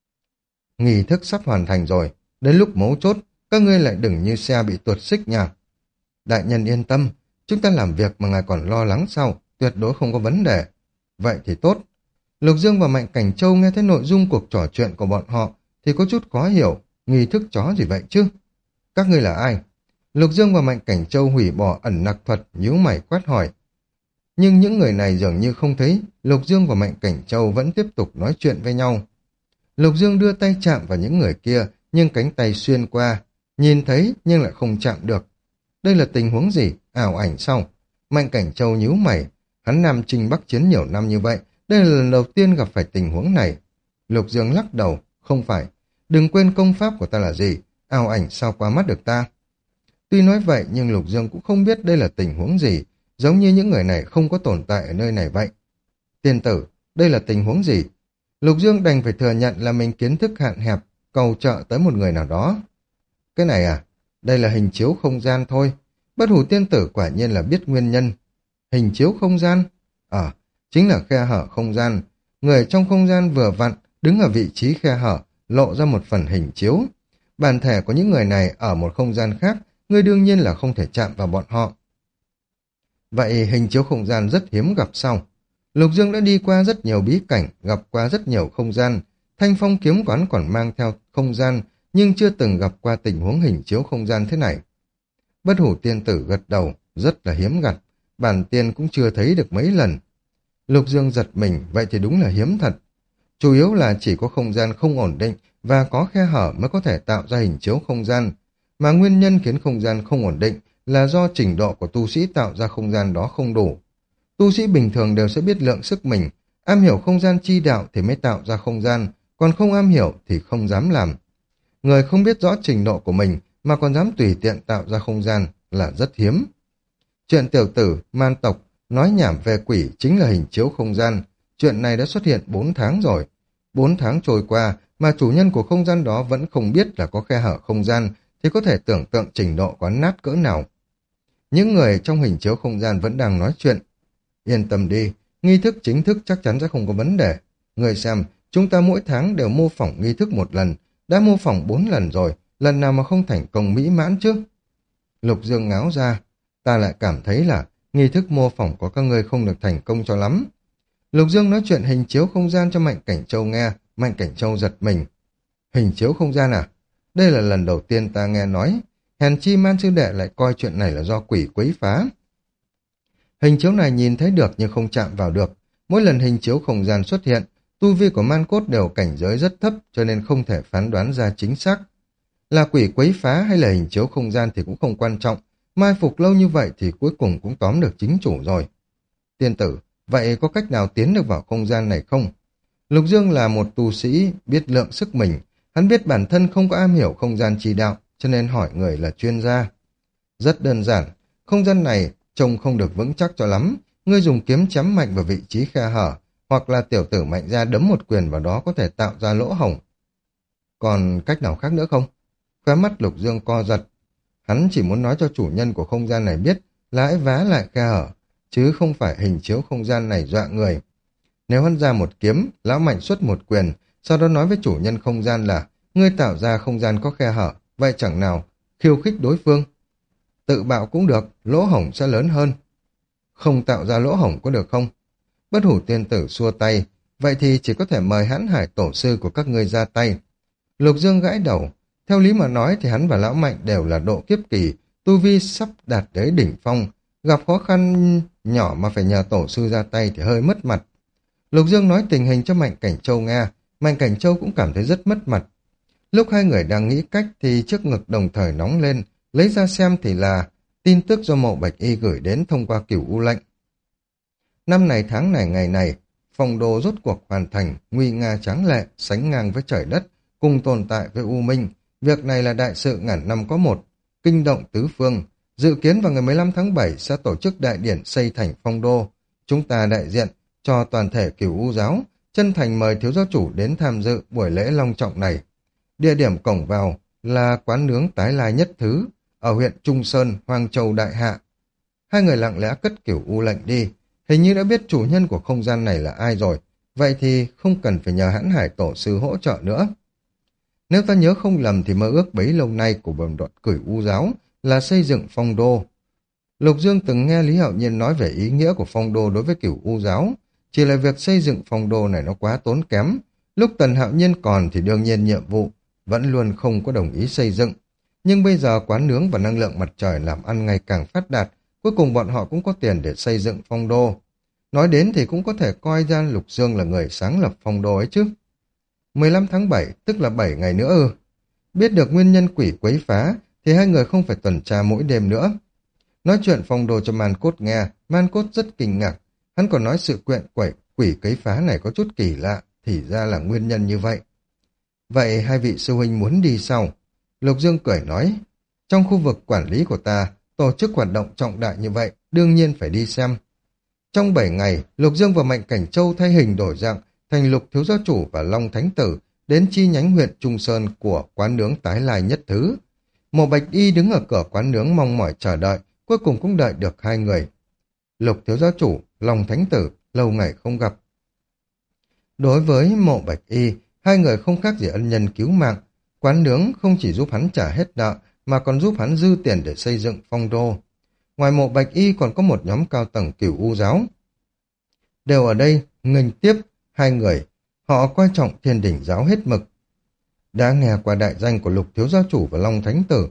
Nghi thức sắp hoàn thành rồi, đến lúc mấu chốt, các ngươi lại đừng như xe bị tuột xích nha. Đại nhân yên tâm, chúng ta làm việc mà ngài còn lo lắng sao, tuyệt đối không có vấn đề. Vậy thì tốt. Lục Dương và Mạnh Cảnh Châu nghe thấy nội dung cuộc trò chuyện của bọn họ thì có chút khó hiểu, nghi thức chó gì vậy chứ? Các ngươi là ai? Lục Dương và Mạnh Cảnh Châu hủy bỏ ẩn nặc thuật, nhíu mày quát hỏi. Nhưng những người này dường như không thấy, Lục Dương và Mạnh Cảnh Châu vẫn tiếp tục nói chuyện với nhau. Lục Dương đưa tay chạm vào những người kia, nhưng cánh tay xuyên qua, nhìn thấy nhưng lại không chạm được. Đây là tình huống gì? Ảo ảnh sao? Mạnh Cảnh Châu nhíu mày, hắn Nam Chinh Bắc Chiến nhiều năm như vậy, đây là lần đầu tiên gặp phải tình huống này. Lục Dương lắc đầu, không phải, đừng quên công pháp của ta là gì, ảo ảnh sao qua mắt được ta. Tuy nói vậy nhưng Lục Dương cũng không biết đây là tình huống gì, giống như những người này không có tồn tại ở nơi này vậy. Tiên tử, đây là tình huống gì? Lục Dương đành phải thừa nhận là mình kiến thức hạn hẹp, cầu trợ tới một người nào đó. Cái này à, đây là hình chiếu không gian thôi. Bất hủ tiên tử quả nhiên là biết nguyên nhân. Hình chiếu không gian? Chính là khe hở không gian. Người trong không gian vừa vặn, đứng ở vị trí khe hở, lộ ra một phần hình chiếu. Bản thể của những người này ở một không gian khác, người đương nhiên là không thể chạm vào bọn họ. Vậy hình chiếu không gian rất hiếm gặp sau. Lục Dương đã đi qua rất nhiều bí cảnh, gặp qua rất nhiều không gian. Thanh Phong kiếm quán còn mang theo không gian, nhưng chưa từng gặp qua tình huống hình chiếu không gian thế này. Bất hủ tiên tử gật đầu, rất là hiếm gặp. Bản tiên cũng chưa thấy được mấy lần. Lục Dương giật mình, vậy thì đúng là hiếm thật. Chủ yếu là chỉ có không gian không ổn định và có khe hở mới có thể tạo ra hình chiếu không gian. Mà nguyên nhân khiến không gian không ổn định là do trình độ của tu sĩ tạo ra không gian đó không đủ. Tu sĩ bình thường đều sẽ biết lượng sức mình, am hiểu không gian chi đạo thì mới tạo ra không gian, còn không am hiểu thì không dám làm. Người không biết rõ trình độ của mình mà còn dám tùy tiện tạo ra không gian là rất hiếm. Chuyện tiểu tử, man tộc, nói nhảm về quỷ chính là hình chiếu không gian. Chuyện này đã xuất hiện 4 tháng rồi. 4 tháng trôi qua mà chủ nhân của không gian đó vẫn không biết là có khe hở không gian thì có thể tưởng tượng trình độ quán nát cỡ nào. Những người trong hình chiếu không gian vẫn đang nói chuyện. Yên tâm đi, nghi thức chính thức chắc chắn sẽ không có vấn đề. Người xem, chúng ta mỗi tháng đều mô phỏng nghi thức 1 lần, đã mô phỏng 4 lần rồi, lần nào mà không thành công mỹ mãn chứ? Lục Dương ngáo ra, ta lại cảm thấy là nghi thức mô phỏng của các ngươi không được thành công cho lắm. Lục Dương nói chuyện hình chiếu không gian cho Mạnh Cảnh Châu nghe, Mạnh Cảnh Châu giật mình. Hình chiếu không gian à? Đây là lần đầu tiên ta nghe nói, hèn chi Man sư đệ lại coi chuyện này là do quỷ quấy phá. Hình chiếu này nhìn thấy được nhưng không chạm vào được. Mỗi lần hình chiếu không gian xuất hiện, tu vi của man cốt đều cảnh giới rất thấp cho nên không thể phán đoán ra chính xác. Là quỷ quấy phá hay là hình chiếu không gian thì cũng không quan trọng. Mai phục lâu như vậy thì cuối cùng cũng tóm được chính chủ rồi. Tiên tử, vậy có cách nào tiến được vào không gian này không? Lục Dương là một tu sĩ biết lượng sức mình. Hắn biết bản thân không có am hiểu không gian chi đạo, cho nên hỏi người là chuyên gia. Rất đơn giản, không gian này trông không được vững chắc cho lắm, ngươi dùng kiếm chém mạnh vào vị trí khe hở, hoặc là tiểu tử mạnh ra đấm một quyền vào đó có thể tạo ra lỗ hổng. Còn cách nào khác nữa không? Khóe mắt Lục Dương co giật. Hắn chỉ muốn nói cho chủ nhân của không gian này biết là hãy vá lại khe hở, chứ không phải hình chiếu không gian này dọa người. Nếu hắn ra một kiếm, lão mạnh xuất một quyền, sau đó nói với chủ nhân không gian là ngươi tạo ra không gian có khe hở, vậy chẳng nào khiêu khích đối phương. Tự bạo cũng được, lỗ hổng sẽ lớn hơn. Không tạo ra lỗ hổng có được không? Bất Hủ tiên tử xua tay, vậy thì chỉ có thể mời Hãn Hải tổ sư của các ngươi ra tay. Lục Dương gãi đầu, theo lý mà nói thì hắn và lão mạnh đều là độ kiếp kỳ, tu vi sắp đạt tới đỉnh phong, gặp khó khăn nhỏ mà phải nhờ tổ sư ra tay thì hơi mất mặt. Lục Dương nói tình hình cho Mạnh Cảnh Châu nghe, Mạnh Cảnh Châu cũng cảm thấy rất mất mặt. Lúc hai người đang nghĩ cách thì trước ngực đồng thời nóng lên, lấy ra xem thì là tin tức do Mộ Bạch Y gửi đến thông qua Cửu U lệnh. Năm này tháng này ngày này, phong đô rốt cuộc hoàn thành, nguy nga tráng lệ, sánh ngang với trời đất, cùng tồn tại với U Minh. Việc này là đại sự ngàn năm có một, kinh động tứ phương. Dự kiến vào ngày 15 tháng 7 sẽ tổ chức đại điển xây thành phong đô. Chúng ta đại diện cho toàn thể Cửu U giáo, chân thành mời thiếu giáo chủ đến tham dự buổi lễ long trọng này. Địa điểm cổng vào là quán nướng Tái Lai Nhất Thứ, ở huyện Trung Sơn, Hoang Châu Đại Hạ. Hai người lặng lẽ cất Cửu U lệnh đi, hình như đã biết chủ nhân của không gian này là ai rồi, vậy thì không cần phải nhờ Hãn Hải tổ sư hỗ trợ nữa. Nếu ta nhớ không lầm thì mơ ước bấy lâu nay của bồn đoạn Cửu U giáo là xây dựng phong đô. Lục Dương từng nghe Lý Hạo Nhiên nói về ý nghĩa của phong đô đối với Cửu U giáo, chỉ là việc xây dựng phong đô này nó quá tốn kém. Lúc Tần Hạo Nhiên còn thì đương nhiên nhiệm vụ vẫn luôn không có đồng ý xây dựng. Nhưng bây giờ quán nướng và năng lượng mặt trời làm ăn ngày càng phát đạt, cuối cùng bọn họ cũng có tiền để xây dựng phong đô. Nói đến thì cũng có thể coi ra Lục Dương là người sáng lập phong đô ấy chứ. 15 tháng 7, tức là 7 ngày nữa ư. Biết được nguyên nhân quỷ quấy phá, thì hai người không phải tuần tra mỗi đêm nữa. Nói chuyện phong đô cho Man Cốt nghe, Man Cốt rất kinh ngạc. Hắn còn nói sự quyện quỷ quấy phá này có chút kỳ lạ, thì ra là nguyên nhân như vậy. Vậy hai vị sư huynh muốn đi sao? Lục Dương cười nói, trong khu vực quản lý của ta, tổ chức hoạt động trọng đại như vậy, đương nhiên phải đi xem. Trong 7 ngày, Lục Dương và Mạnh Cảnh Châu thay hình đổi dạng, thành Lục Thiếu Gia Chủ và Long Thánh Tử, đến chi nhánh huyện Trung Sơn của quán nướng Tái Lai Nhất Thứ. Mộ Bạch Y đứng ở cửa quán nướng mong mỏi chờ đợi, cuối cùng cũng đợi được hai người. Lục Thiếu Gia Chủ, Long Thánh Tử, lâu ngày không gặp. Đối với Mộ Bạch Y, hai người không khác gì ân nhân cứu mạng. Quán nướng không chỉ giúp hắn trả hết nợ, mà còn giúp hắn dư tiền để xây dựng phong đô. Ngoài Mộ Bạch Y còn có một nhóm cao tầng Cửu U giáo. Đều ở đây, nghênh tiếp hai người. Họ coi trọng Thiên Đỉnh giáo hết mực. Đã nghe qua đại danh của Lục Thiếu Gia Chủ và Long Thánh Tử.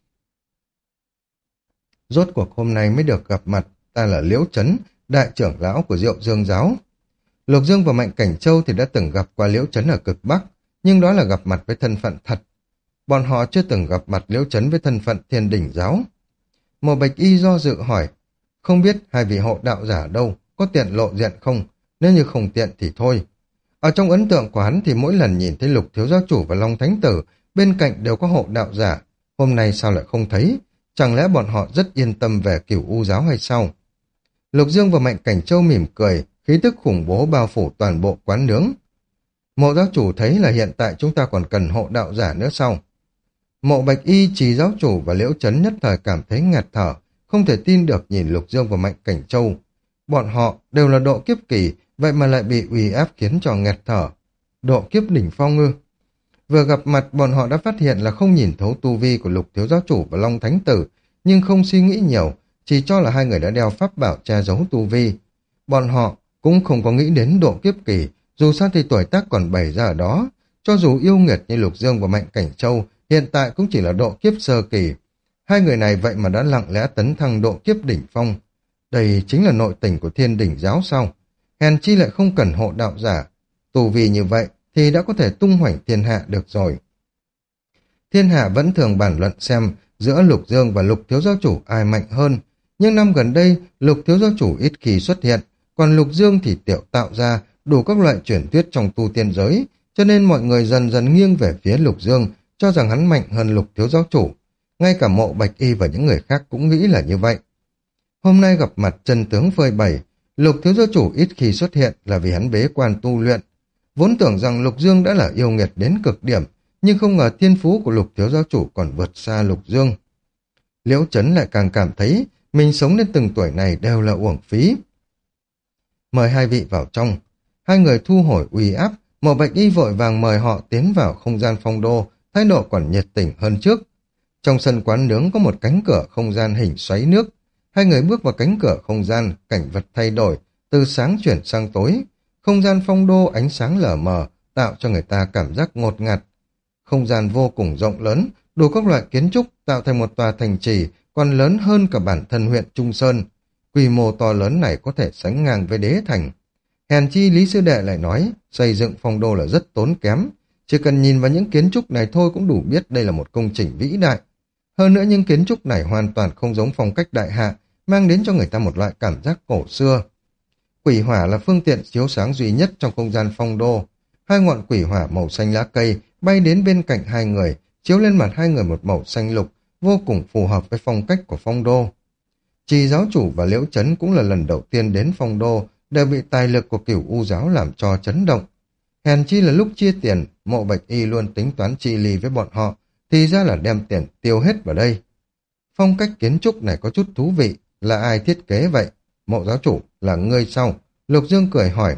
Rốt cuộc hôm nay mới được gặp mặt, ta là Liễu Chấn, đại trưởng lão của Diệu Dương giáo. Lục Dương và Mạnh Cảnh Châu thì đã từng gặp qua Liễu Chấn ở cực Bắc, nhưng đó là gặp mặt với thân phận thật. Bọn họ chưa từng gặp mặt Liễu Chấn với thân phận Thiên Đỉnh giáo. Mộ Bạch Y do dự hỏi, không biết hai vị hộ đạo giả ở đâu, có tiện lộ diện không? Nếu như không tiện thì thôi. Ở trong ấn tượng của hắn thì mỗi lần nhìn thấy Lục Thiếu Gia Chủ và Long Thánh Tử, bên cạnh đều có hộ đạo giả. Hôm nay sao lại không thấy? Chẳng lẽ bọn họ rất yên tâm về Cửu U giáo hay sao? Lục Dương và Mạnh Cảnh Châu mỉm cười, khí tức khủng bố bao phủ toàn bộ quán nướng. Mộ giáo chủ thấy là hiện tại chúng ta còn cần hộ đạo giả nữa sao? Mộ Bạch Y, Trì giáo chủ và Liễu Chấn nhất thời cảm thấy nghẹt thở, không thể tin được nhìn Lục Dương và Mạnh Cảnh Châu. Bọn họ đều là độ kiếp kỳ, vậy mà lại bị uy áp khiến cho nghẹt thở. Độ kiếp đỉnh phong ư? Vừa gặp mặt bọn họ đã phát hiện là không nhìn thấu tu vi của Lục Thiếu Giáo Chủ và Long Thánh Tử, nhưng không suy nghĩ nhiều, chỉ cho là hai người đã đeo pháp bảo che giấu tu vi. Bọn họ cũng không có nghĩ đến độ kiếp kỳ, dù sao thì tuổi tác còn bày ra ở đó. Cho dù yêu nghiệt như Lục Dương và Mạnh Cảnh Châu, hiện tại cũng chỉ là độ kiếp sơ kỳ. Hai người này vậy mà đã lặng lẽ tấn thăng độ kiếp đỉnh phong. Đây chính là nội tình của Thiên Đỉnh giáo sao? Hèn chi lại không cần hộ đạo giả. Tu vi như vậy thì đã có thể tung hoành thiên hạ được rồi. Thiên hạ vẫn thường bàn luận xem giữa Lục Dương và Lục Thiếu Giáo Chủ ai mạnh hơn. Nhưng năm gần đây, Lục Thiếu Giáo Chủ ít khi xuất hiện, còn Lục Dương thì tiểu tạo ra đủ các loại truyền thuyết trong tu tiên giới, cho nên mọi người dần dần nghiêng về phía Lục Dương, cho rằng hắn mạnh hơn Lục Thiếu Giáo Chủ. Ngay cả Mộ Bạch Y và những người khác cũng nghĩ là như vậy. Hôm nay gặp mặt chân tướng phơi bày, Lục thiếu gia chủ ít khi xuất hiện là vì hắn bế quan tu luyện. Vốn tưởng rằng Lục Dương đã là yêu nghiệt đến cực điểm, nhưng không ngờ thiên phú của Lục thiếu gia chủ còn vượt xa Lục Dương. Liễu Chấn lại càng cảm thấy mình sống đến từng tuổi này đều là uổng phí. Mời hai vị vào trong. Hai người thu hồi uy áp, Mộ Bạch Y vội vàng mời họ tiến vào không gian phong đô, thái độ còn nhiệt tình hơn trước. Trong sân quán nướng có một cánh cửa không gian hình xoáy nước. Hai người bước vào cánh cửa không gian, cảnh vật thay đổi, từ sáng chuyển sang tối. Không gian phong đô ánh sáng lờ mờ, tạo cho người ta cảm giác ngột ngạt. Không gian vô cùng rộng lớn, đủ các loại kiến trúc tạo thành một tòa thành trì còn lớn hơn cả bản thân huyện Trung Sơn. Quy mô to lớn này có thể sánh ngang với đế thành. Hèn chi Lý Sư Đệ lại nói, xây dựng phong đô là rất tốn kém. Chỉ cần nhìn vào những kiến trúc này thôi cũng đủ biết đây là một công trình vĩ đại. Hơn nữa những kiến trúc này hoàn toàn không giống phong cách đại hạ, mang đến cho người ta một loại cảm giác cổ xưa. Quỷ hỏa là phương tiện chiếu sáng duy nhất trong không gian phong đô. Hai ngọn quỷ hỏa màu xanh lá cây bay đến bên cạnh hai người, chiếu lên mặt hai người một màu xanh lục, vô cùng phù hợp với phong cách của phong đô. Trì giáo chủ và Liễu Chấn cũng là lần đầu tiên đến phong đô, đều bị tài lực của Cửu U giáo làm cho chấn động. Hèn chi là lúc chia tiền, Mộ Bạch Y luôn tính toán chi ly với bọn họ, thì ra là đem tiền tiêu hết vào đây. Phong cách kiến trúc này có chút thú vị, là ai thiết kế vậy? Mộ giáo chủ, là ngươi sao? Lục Dương cười hỏi.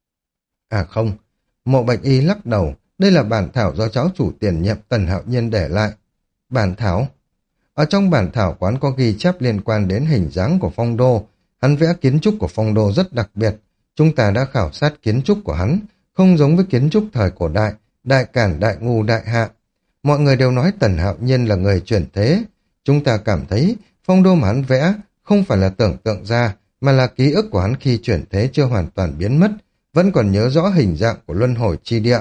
À không, Mộ Bạch Y lắc đầu, đây là bản thảo do cháu chủ tiền nhiệm Tần Hạo Nhiên để lại. Bản thảo? Ở trong bản thảo quán có ghi chép liên quan đến hình dáng của phong đô. Hắn vẽ kiến trúc của phong đô rất đặc biệt. Chúng ta đã khảo sát kiến trúc của hắn, không giống với kiến trúc thời cổ đại, đại cản, đại ngu, đại hạ. Mọi người đều nói Tần Hạo Nhiên là người chuyển thế. Chúng ta cảm thấy phong đô mà hắn vẽ không phải là tưởng tượng ra, mà là ký ức của hắn khi chuyển thế chưa hoàn toàn biến mất, vẫn còn nhớ rõ hình dạng của luân hồi chi địa.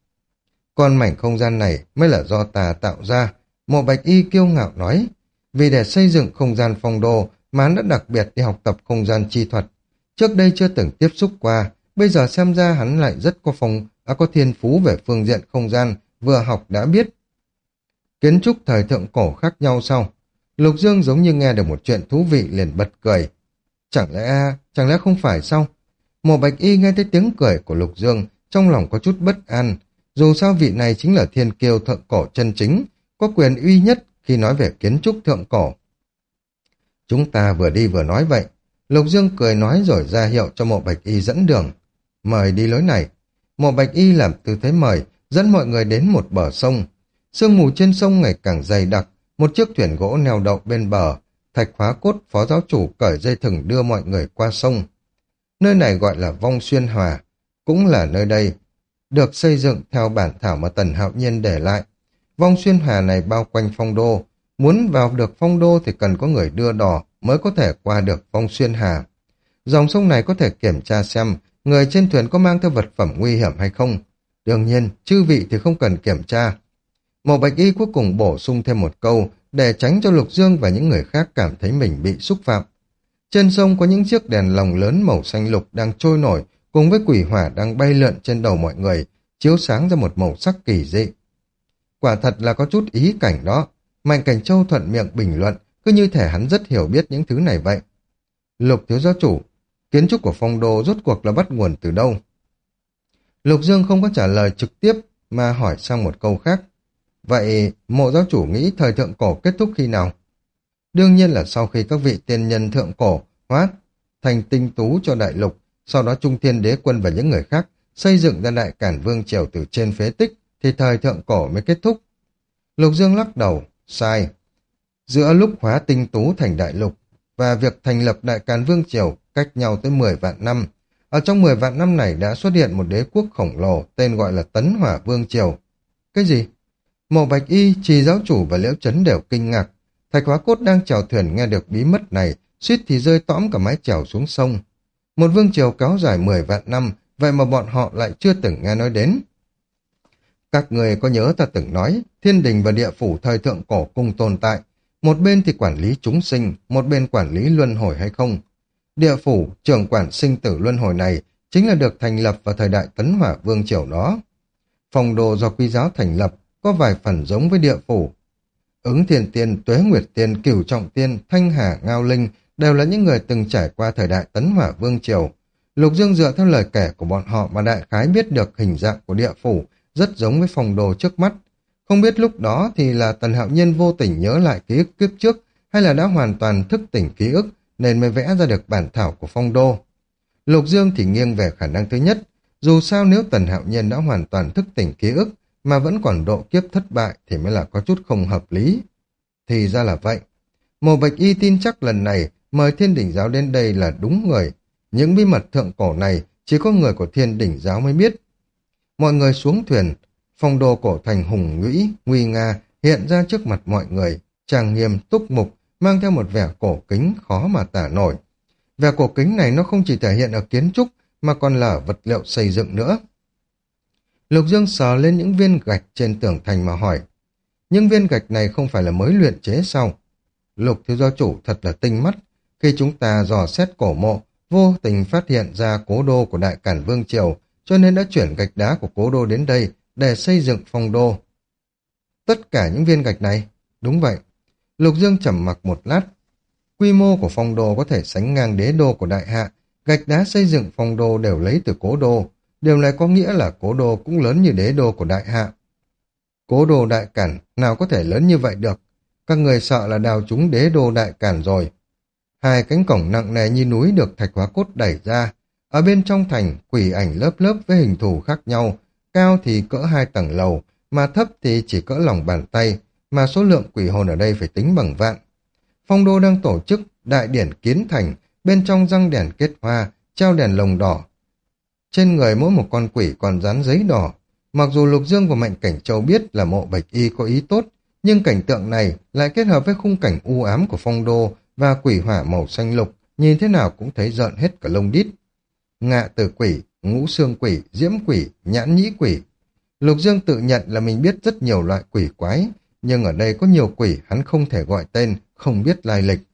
Còn mảnh không gian này mới là do ta tạo ra, Mộ Bạch Y kiêu ngạo nói. Vì để xây dựng không gian phong đô mà hắn đã đặc biệt đi học tập không gian chi thuật. Trước đây chưa từng tiếp xúc qua, bây giờ xem ra hắn lại rất có thiên phú về phương diện không gian, vừa học đã biết. Kiến trúc thời thượng cổ khác nhau sao? Lục Dương giống như nghe được một chuyện thú vị liền bật cười. Chẳng lẽ không phải sao? Mộ Bạch Y nghe thấy tiếng cười của Lục Dương, trong lòng có chút bất an. Dù sao vị này chính là thiên kiêu thượng cổ chân chính, có quyền uy nhất khi nói về kiến trúc thượng cổ. Chúng ta vừa đi vừa nói vậy. Lục Dương cười nói rồi ra hiệu cho Mộ Bạch Y dẫn đường. Mời đi lối này. Mộ Bạch Y làm tư thế mời, dẫn mọi người đến một bờ sông. Sương mù trên sông ngày càng dày đặc, một chiếc thuyền gỗ neo đậu bên bờ. Thạch Hóa Cốt, phó giáo chủ cởi dây thừng đưa mọi người qua sông. Nơi này gọi là Vong Xuyên Hòa, cũng là nơi đây được xây dựng theo bản thảo mà Tần Hạo Nhiên để lại. Vong Xuyên Hòa này bao quanh phong đô, muốn vào được phong đô thì cần có người đưa đò mới có thể qua được Vong Xuyên Hà. Dòng sông này có thể kiểm tra xem người trên thuyền có mang theo vật phẩm nguy hiểm hay không. Đương nhiên, chư vị thì không cần kiểm tra. Mộ Bạch Y cuối cùng bổ sung thêm một câu để tránh cho Lục Dương và những người khác cảm thấy mình bị xúc phạm. Trên sông có những chiếc đèn lồng lớn màu xanh lục đang trôi nổi cùng với quỷ hỏa đang bay lượn trên đầu mọi người, chiếu sáng ra một màu sắc kỳ dị. Quả thật là có chút ý cảnh đó. Mạnh Cảnh Châu thuận miệng bình luận, cứ như thể hắn rất hiểu biết những thứ này vậy. Lục thiếu giáo chủ, kiến trúc của phong đô rốt cuộc là bắt nguồn từ đâu? Lục Dương không có trả lời trực tiếp mà hỏi sang một câu khác. Vậy Mộ giáo chủ nghĩ thời thượng cổ kết thúc khi nào? Đương nhiên là sau khi các vị tiên nhân thượng cổ hóa thành tinh tú cho đại lục, sau đó Trung Thiên Đế Quân và những người khác xây dựng ra Đại Cản Vương Triều từ trên phế tích, thì thời thượng cổ mới kết thúc. Lục Dương lắc đầu, sai. Giữa lúc hóa tinh tú thành đại lục và việc thành lập Đại Càn Vương Triều cách nhau tới 10 vạn năm. Ở trong 10 vạn năm này đã xuất hiện một đế quốc khổng lồ tên gọi là Tấn Hỏa Vương Triều. Cái gì? Mộ Bạch Y, Trì giáo chủ và Liễu Chấn đều kinh ngạc. Thạch Hóa Cốt đang chèo thuyền nghe được bí mật này, suýt thì rơi tõm cả mái chèo xuống sông. Một vương triều kéo dài 10 vạn năm, vậy mà bọn họ lại chưa từng nghe nói đến. Các người có nhớ ta từng nói, thiên đình và địa phủ thời thượng cổ cùng tồn tại, một bên thì quản lý chúng sinh, một bên quản lý luân hồi hay không? Địa phủ, trưởng quản sinh tử luân hồi này, chính là được thành lập vào thời đại Tấn Hỏa Vương Triều đó. Phong đô do Quý giáo thành lập, có vài phần giống với địa phủ. Ứng Thiên Tiên, Tuế Nguyệt Tiên, Cửu Trọng Tiên, Thanh Hà, Ngao Linh đều là những người từng trải qua thời đại Tấn Hỏa Vương Triều. Lục Dương dựa theo lời kể của bọn họ mà đại khái biết được hình dạng của địa phủ rất giống với phong đồ trước mắt. Không biết lúc đó thì là Tần Hạo Nhiên vô tình nhớ lại ký ức kiếp trước hay là đã hoàn toàn thức tỉnh ký ức nên mới vẽ ra được bản thảo của phong đô. Lục Dương thì nghiêng về khả năng thứ nhất, dù sao nếu Tần Hạo Nhiên đã hoàn toàn thức tỉnh ký ức mà vẫn còn độ kiếp thất bại thì mới là có chút không hợp lý. Thì ra là vậy. Mộ Bạch Y tin chắc lần này mời Thiên Đỉnh Giáo đến đây là đúng người. Những bí mật thượng cổ này chỉ có người của Thiên Đỉnh Giáo mới biết. Mọi người xuống thuyền, phong đô cổ thành hùng vĩ, nguy nga hiện ra trước mặt mọi người, trang nghiêm túc mục, mang theo một vẻ cổ kính khó mà tả nổi. Vẻ cổ kính này nó không chỉ thể hiện ở kiến trúc mà còn là ở vật liệu xây dựng nữa. Lục Dương sờ lên những viên gạch trên tường thành mà hỏi, những viên gạch này không phải là mới luyện chế sao? Lục thiếu gia chủ thật là tinh mắt, khi chúng ta dò xét cổ mộ, vô tình phát hiện ra cố đô của Đại Cản Vương Triều, cho nên đã chuyển gạch đá của cố đô đến đây để xây dựng phong đô. Tất cả những viên gạch này? Đúng vậy. Lục Dương trầm mặc một lát. Quy mô của phong đô có thể sánh ngang đế đô của Đại Hạ, gạch đá xây dựng phong đô đều lấy từ cố đô. Điều này có nghĩa là cố đô cũng lớn như đế đô của Đại Hạ. Cố đô Đại Cản nào có thể lớn như vậy được? Các người sợ là đào trúng đế đô Đại Cản rồi. Hai cánh cổng nặng nề như núi được thạch hóa cốt đẩy ra. Ở bên trong thành, quỷ ảnh lớp lớp với hình thù khác nhau, cao thì cỡ 2 tầng lầu, mà thấp thì chỉ cỡ lòng bàn tay, mà số lượng quỷ hồn ở đây phải tính bằng vạn. Phong đô đang tổ chức đại điển kiến thành, bên trong răng đèn kết hoa, treo đèn lồng đỏ. Trên người mỗi một con quỷ còn dán giấy đỏ. Mặc dù Lục Dương và Mạnh Cảnh Châu biết là Mộ Bạch Y có ý tốt, nhưng cảnh tượng này lại kết hợp với khung cảnh u ám của phong đô và quỷ hỏa màu xanh lục, nhìn thế nào cũng thấy rợn hết cả lông đít. Ngạ tử quỷ, ngũ xương quỷ, diễm quỷ, nhãn nhĩ quỷ. Lục Dương tự nhận là mình biết rất nhiều loại quỷ quái, nhưng ở đây có nhiều quỷ hắn không thể gọi tên, không biết lai lịch.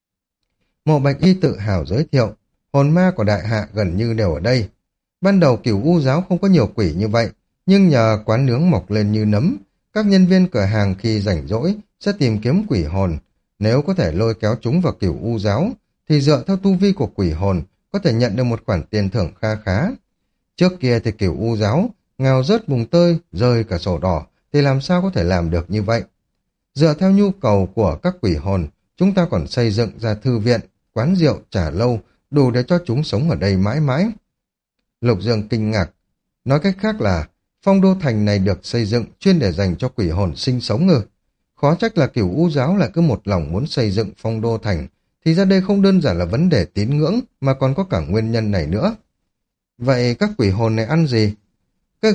Mộ Bạch Y tự hào giới thiệu, hồn ma của Đại Hạ gần như đều ở đây. Ban đầu Cửu U giáo không có nhiều quỷ như vậy, nhưng nhờ quán nướng mọc lên như nấm, các nhân viên cửa hàng khi rảnh rỗi sẽ tìm kiếm quỷ hồn. Nếu có thể lôi kéo chúng vào Cửu U giáo, thì dựa theo tu vi của quỷ hồn, có thể nhận được một khoản tiền thưởng kha khá. Trước kia thì Cửu U giáo, ngào rớt vùng tơi, rơi cả sổ đỏ, thì làm sao có thể làm được như vậy? Dựa theo nhu cầu của các quỷ hồn, chúng ta còn xây dựng ra thư viện, quán rượu, trà lâu, đủ để cho chúng sống ở đây mãi mãi. Lục Dương kinh ngạc. Nói cách khác là, phong đô thành này được xây dựng chuyên để dành cho quỷ hồn sinh sống ư. Khó trách là Cửu U giáo lại cứ một lòng muốn xây dựng phong đô thành, thì ra đây không đơn giản là vấn đề tín ngưỡng, mà còn có cả nguyên nhân này nữa. Vậy các quỷ hồn này ăn gì? Cái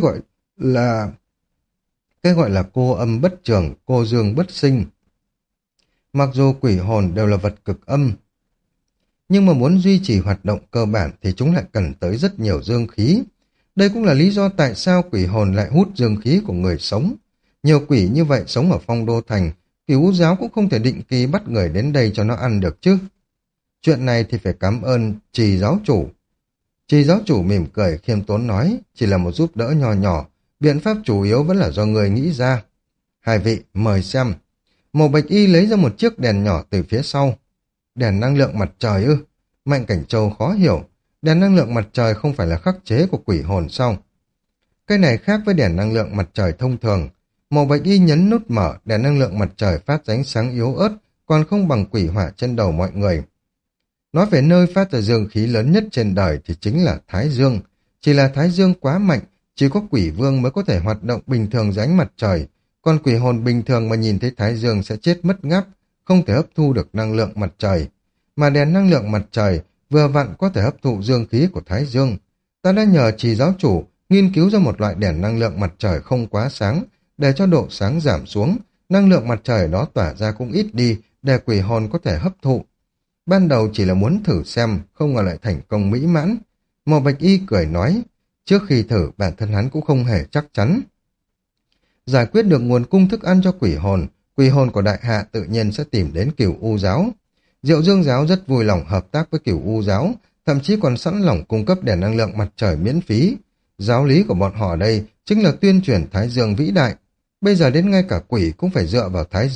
gọi là cô âm bất trường, cô dương bất sinh. Mặc dù quỷ hồn đều là vật cực âm, nhưng mà muốn duy trì hoạt động cơ bản thì chúng lại cần tới rất nhiều dương khí. Đây cũng là lý do tại sao quỷ hồn lại hút dương khí của người sống. Nhiều quỷ như vậy sống ở phong đô thành, Cửu giáo cũng không thể định kỳ bắt người đến đây cho nó ăn được chứ. Chuyện này thì phải cảm ơn Trì giáo chủ. Trì giáo chủ mỉm cười khiêm tốn nói, chỉ là một giúp đỡ nho nhỏ, biện pháp chủ yếu vẫn là do người nghĩ ra. Hai vị, mời xem. Mộ Bạch Y lấy ra một chiếc đèn nhỏ từ phía sau. Đèn năng lượng mặt trời ư? Mạnh Cảnh Châu khó hiểu. Đèn năng lượng mặt trời không phải là khắc chế của quỷ hồn sao? Cái này khác với đèn năng lượng mặt trời thông thường. Mộ Bạch Y nhấn nút mở, đèn năng lượng mặt trời phát ra ánh sáng yếu ớt, còn không bằng quỷ hỏa trên đầu mọi người. Nói về nơi phát ra dương khí lớn nhất trên đời thì chính là Thái Dương. Chỉ là Thái Dương quá mạnh, chỉ có quỷ vương mới có thể hoạt động bình thường dưới ánh mặt trời, còn quỷ hồn bình thường mà nhìn thấy Thái Dương sẽ chết mất ngáp, không thể hấp thu được năng lượng mặt trời. Mà đèn năng lượng mặt trời vừa vặn có thể hấp thụ dương khí của Thái Dương. Ta đã nhờ Trì giáo chủ nghiên cứu ra một loại đèn năng lượng mặt trời không quá sáng, để cho độ sáng giảm xuống, năng lượng mặt trời đó tỏa ra cũng ít đi, để quỷ hồn có thể hấp thụ. Ban đầu chỉ là muốn thử xem, không ngờ lại thành công mỹ mãn. Mộ Bạch Y cười nói, trước khi thử bản thân hắn cũng không hề chắc chắn. Giải quyết được nguồn cung thức ăn cho quỷ hồn của Đại Hạ tự nhiên sẽ tìm đến Cửu U giáo. Diệu Dương giáo rất vui lòng hợp tác với Cửu U giáo, thậm chí còn sẵn lòng cung cấp đèn năng lượng mặt trời miễn phí. Giáo lý của bọn họ đây chính là tuyên truyền Thái Dương vĩ đại. Bây giờ đến ngay cả quỷ cũng phải dựa vào Thái Dương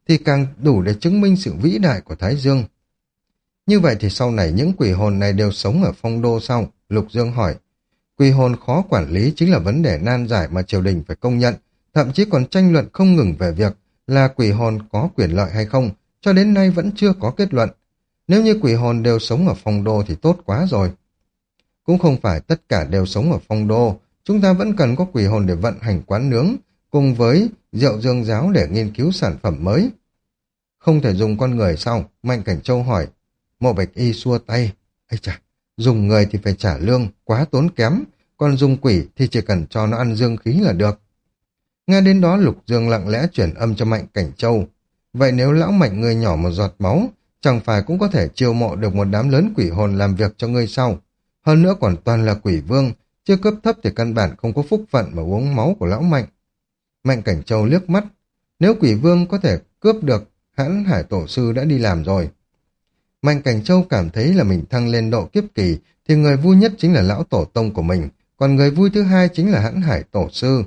thì càng đủ để chứng minh sự vĩ đại của Thái Dương. Như vậy thì sau này những quỷ hồn này đều sống ở phong đô sau? Lục Dương hỏi. Quỷ hồn khó quản lý chính là vấn đề nan giải mà triều đình phải công nhận, thậm chí còn tranh luận không ngừng về việc là quỷ hồn có quyền lợi hay không, cho đến nay vẫn chưa có kết luận. Nếu như quỷ hồn đều sống ở phong đô thì tốt quá rồi. Cũng không phải tất cả đều sống ở phong đô, chúng ta vẫn cần có quỷ hồn để vận hành quán nướng, cùng với rượu dương giáo để nghiên cứu sản phẩm mới. Không thể dùng con người sao? Mạnh Cảnh Châu hỏi. Mộ Bạch Y xua tay. Ây chà, dùng người thì phải trả lương, quá tốn kém, còn dùng quỷ thì chỉ cần cho nó ăn dương khí là được. Nghe đến đó Lục Dương lặng lẽ chuyển âm cho Mạnh Cảnh Châu. Vậy nếu lão Mạnh ngươi nhỏ một giọt máu, chẳng phải cũng có thể chiêu mộ được một đám lớn quỷ hồn làm việc cho ngươi sau. Hơn nữa còn toàn là quỷ vương, chưa cấp thấp thì căn bản không có phúc phận mà uống máu của lão Mạnh. Mạnh Cảnh Châu liếc mắt. Nếu quỷ vương có thể cướp được, hãn Hải Tổ Sư đã đi làm rồi. Mạnh Cảnh Châu cảm thấy là mình thăng lên độ kiếp kỳ, thì người vui nhất chính là lão tổ tông của mình, còn người vui thứ hai chính là hãn Hải Tổ Sư.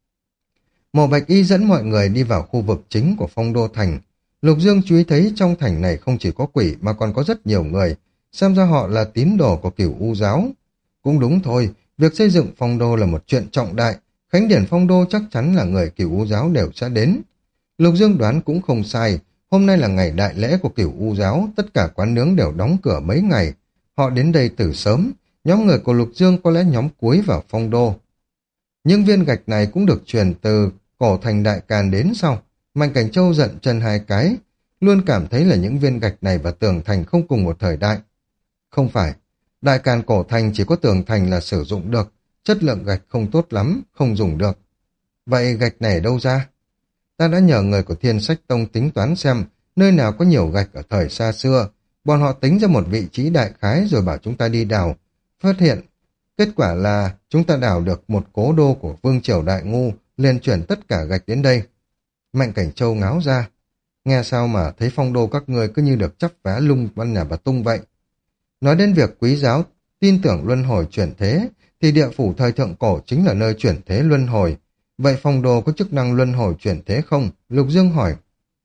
Mộ Bạch Y dẫn mọi người đi vào khu vực chính của phong đô thành. Lục Dương chú ý thấy trong thành này không chỉ có quỷ mà còn có rất nhiều người, xem ra họ là tín đồ của Cửu U giáo. Cũng đúng thôi, việc xây dựng phong đô là một chuyện trọng đại, khánh điển phong đô chắc chắn là người Cửu U giáo đều sẽ đến. Lục Dương đoán cũng không sai, hôm nay là ngày đại lễ của Cửu U giáo, tất cả quán nướng đều đóng cửa mấy ngày. Họ đến đây từ sớm, nhóm người của Lục Dương có lẽ nhóm cuối vào phong đô. Những viên gạch này cũng được truyền từ cổ thành Đại Càn đến sau. Mạnh Cảnh Châu giận chân hai cái, luôn cảm thấy là những viên gạch này và tường thành không cùng một thời đại. Không phải, Đại Càn cổ thành chỉ có tường thành là sử dụng được, chất lượng gạch không tốt lắm, không dùng được. Vậy gạch này đâu ra? Ta đã nhờ người của Thiên Sách Tông tính toán xem nơi nào có nhiều gạch ở thời xa xưa. Bọn họ tính ra một vị trí đại khái rồi bảo chúng ta đi đào. Phát hiện, kết quả là chúng ta đào được một cố đô của Vương Triều Đại Ngu, liền chuyển tất cả gạch đến đây. Mạnh Cảnh Châu ngáo ra. Nghe sao mà thấy phong đô các người cứ như được chắp vá lung văn nhà bà tung vậy. Nói đến việc quý giáo tin tưởng luân hồi chuyển thế, thì địa phủ thời thượng cổ chính là nơi chuyển thế luân hồi. Vậy phong đô có chức năng luân hồi chuyển thế không? Lục Dương hỏi.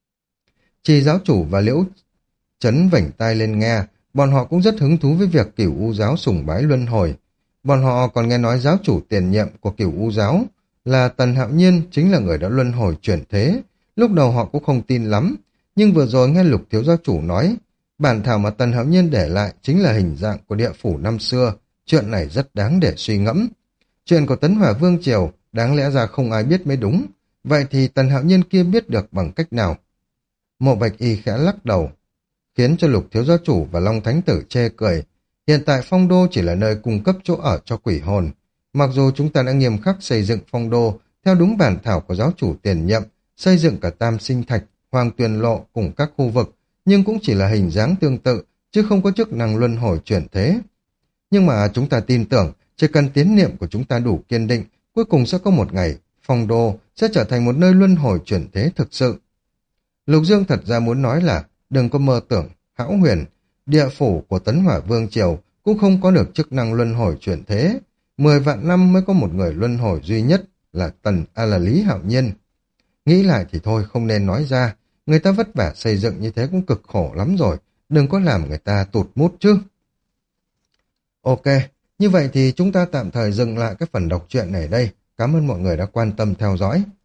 Trì giáo chủ và Liễu Chấn vảnh tai lên nghe, bọn họ cũng rất hứng thú với việc Cửu U giáo sùng bái luân hồi. Bọn họ còn nghe nói giáo chủ tiền nhiệm của Cửu U giáo là Tần Hạo Nhiên chính là người đã luân hồi chuyển thế. Lúc đầu họ cũng không tin lắm, nhưng vừa rồi nghe Lục thiếu giáo chủ nói, bản thảo mà Tần Hạo Nhiên để lại chính là hình dạng của địa phủ năm xưa, chuyện này rất đáng để suy ngẫm. Chuyện của Tấn Hỏa Vương Triều đáng lẽ ra không ai biết mới đúng, vậy thì Tần Hạo Nhiên kia biết được bằng cách nào? Mộ Bạch Y khẽ lắc đầu, khiến cho Lục thiếu giáo chủ và Long Thánh Tử chê cười. Hiện tại phong đô chỉ là nơi cung cấp chỗ ở cho quỷ hồn. Mặc dù chúng ta đã nghiêm khắc xây dựng phong đô theo đúng bản thảo của giáo chủ tiền nhiệm, xây dựng cả Tam Sinh Thạch, Hoàng Tuyền Lộ cùng các khu vực, nhưng cũng chỉ là hình dáng tương tự, chứ không có chức năng luân hồi chuyển thế. Nhưng mà chúng ta tin tưởng, chỉ cần tín niệm của chúng ta đủ kiên định, cuối cùng sẽ có một ngày, phong đô sẽ trở thành một nơi luân hồi chuyển thế thực sự. Lục Dương thật ra muốn nói là, đừng có mơ tưởng, hão huyền, địa phủ của Tấn Hỏa Vương Triều cũng không có được chức năng luân hồi chuyển thế. 10 vạn năm mới có một người luân hồi duy nhất là là Lý Hạo Nhiên. Nghĩ lại thì thôi không nên nói ra, người ta vất vả xây dựng như thế cũng cực khổ lắm rồi, đừng có làm người ta tụt mút chứ. Ok, như vậy thì chúng ta tạm thời dừng lại cái phần đọc truyện này đây. Cảm ơn mọi người đã quan tâm theo dõi.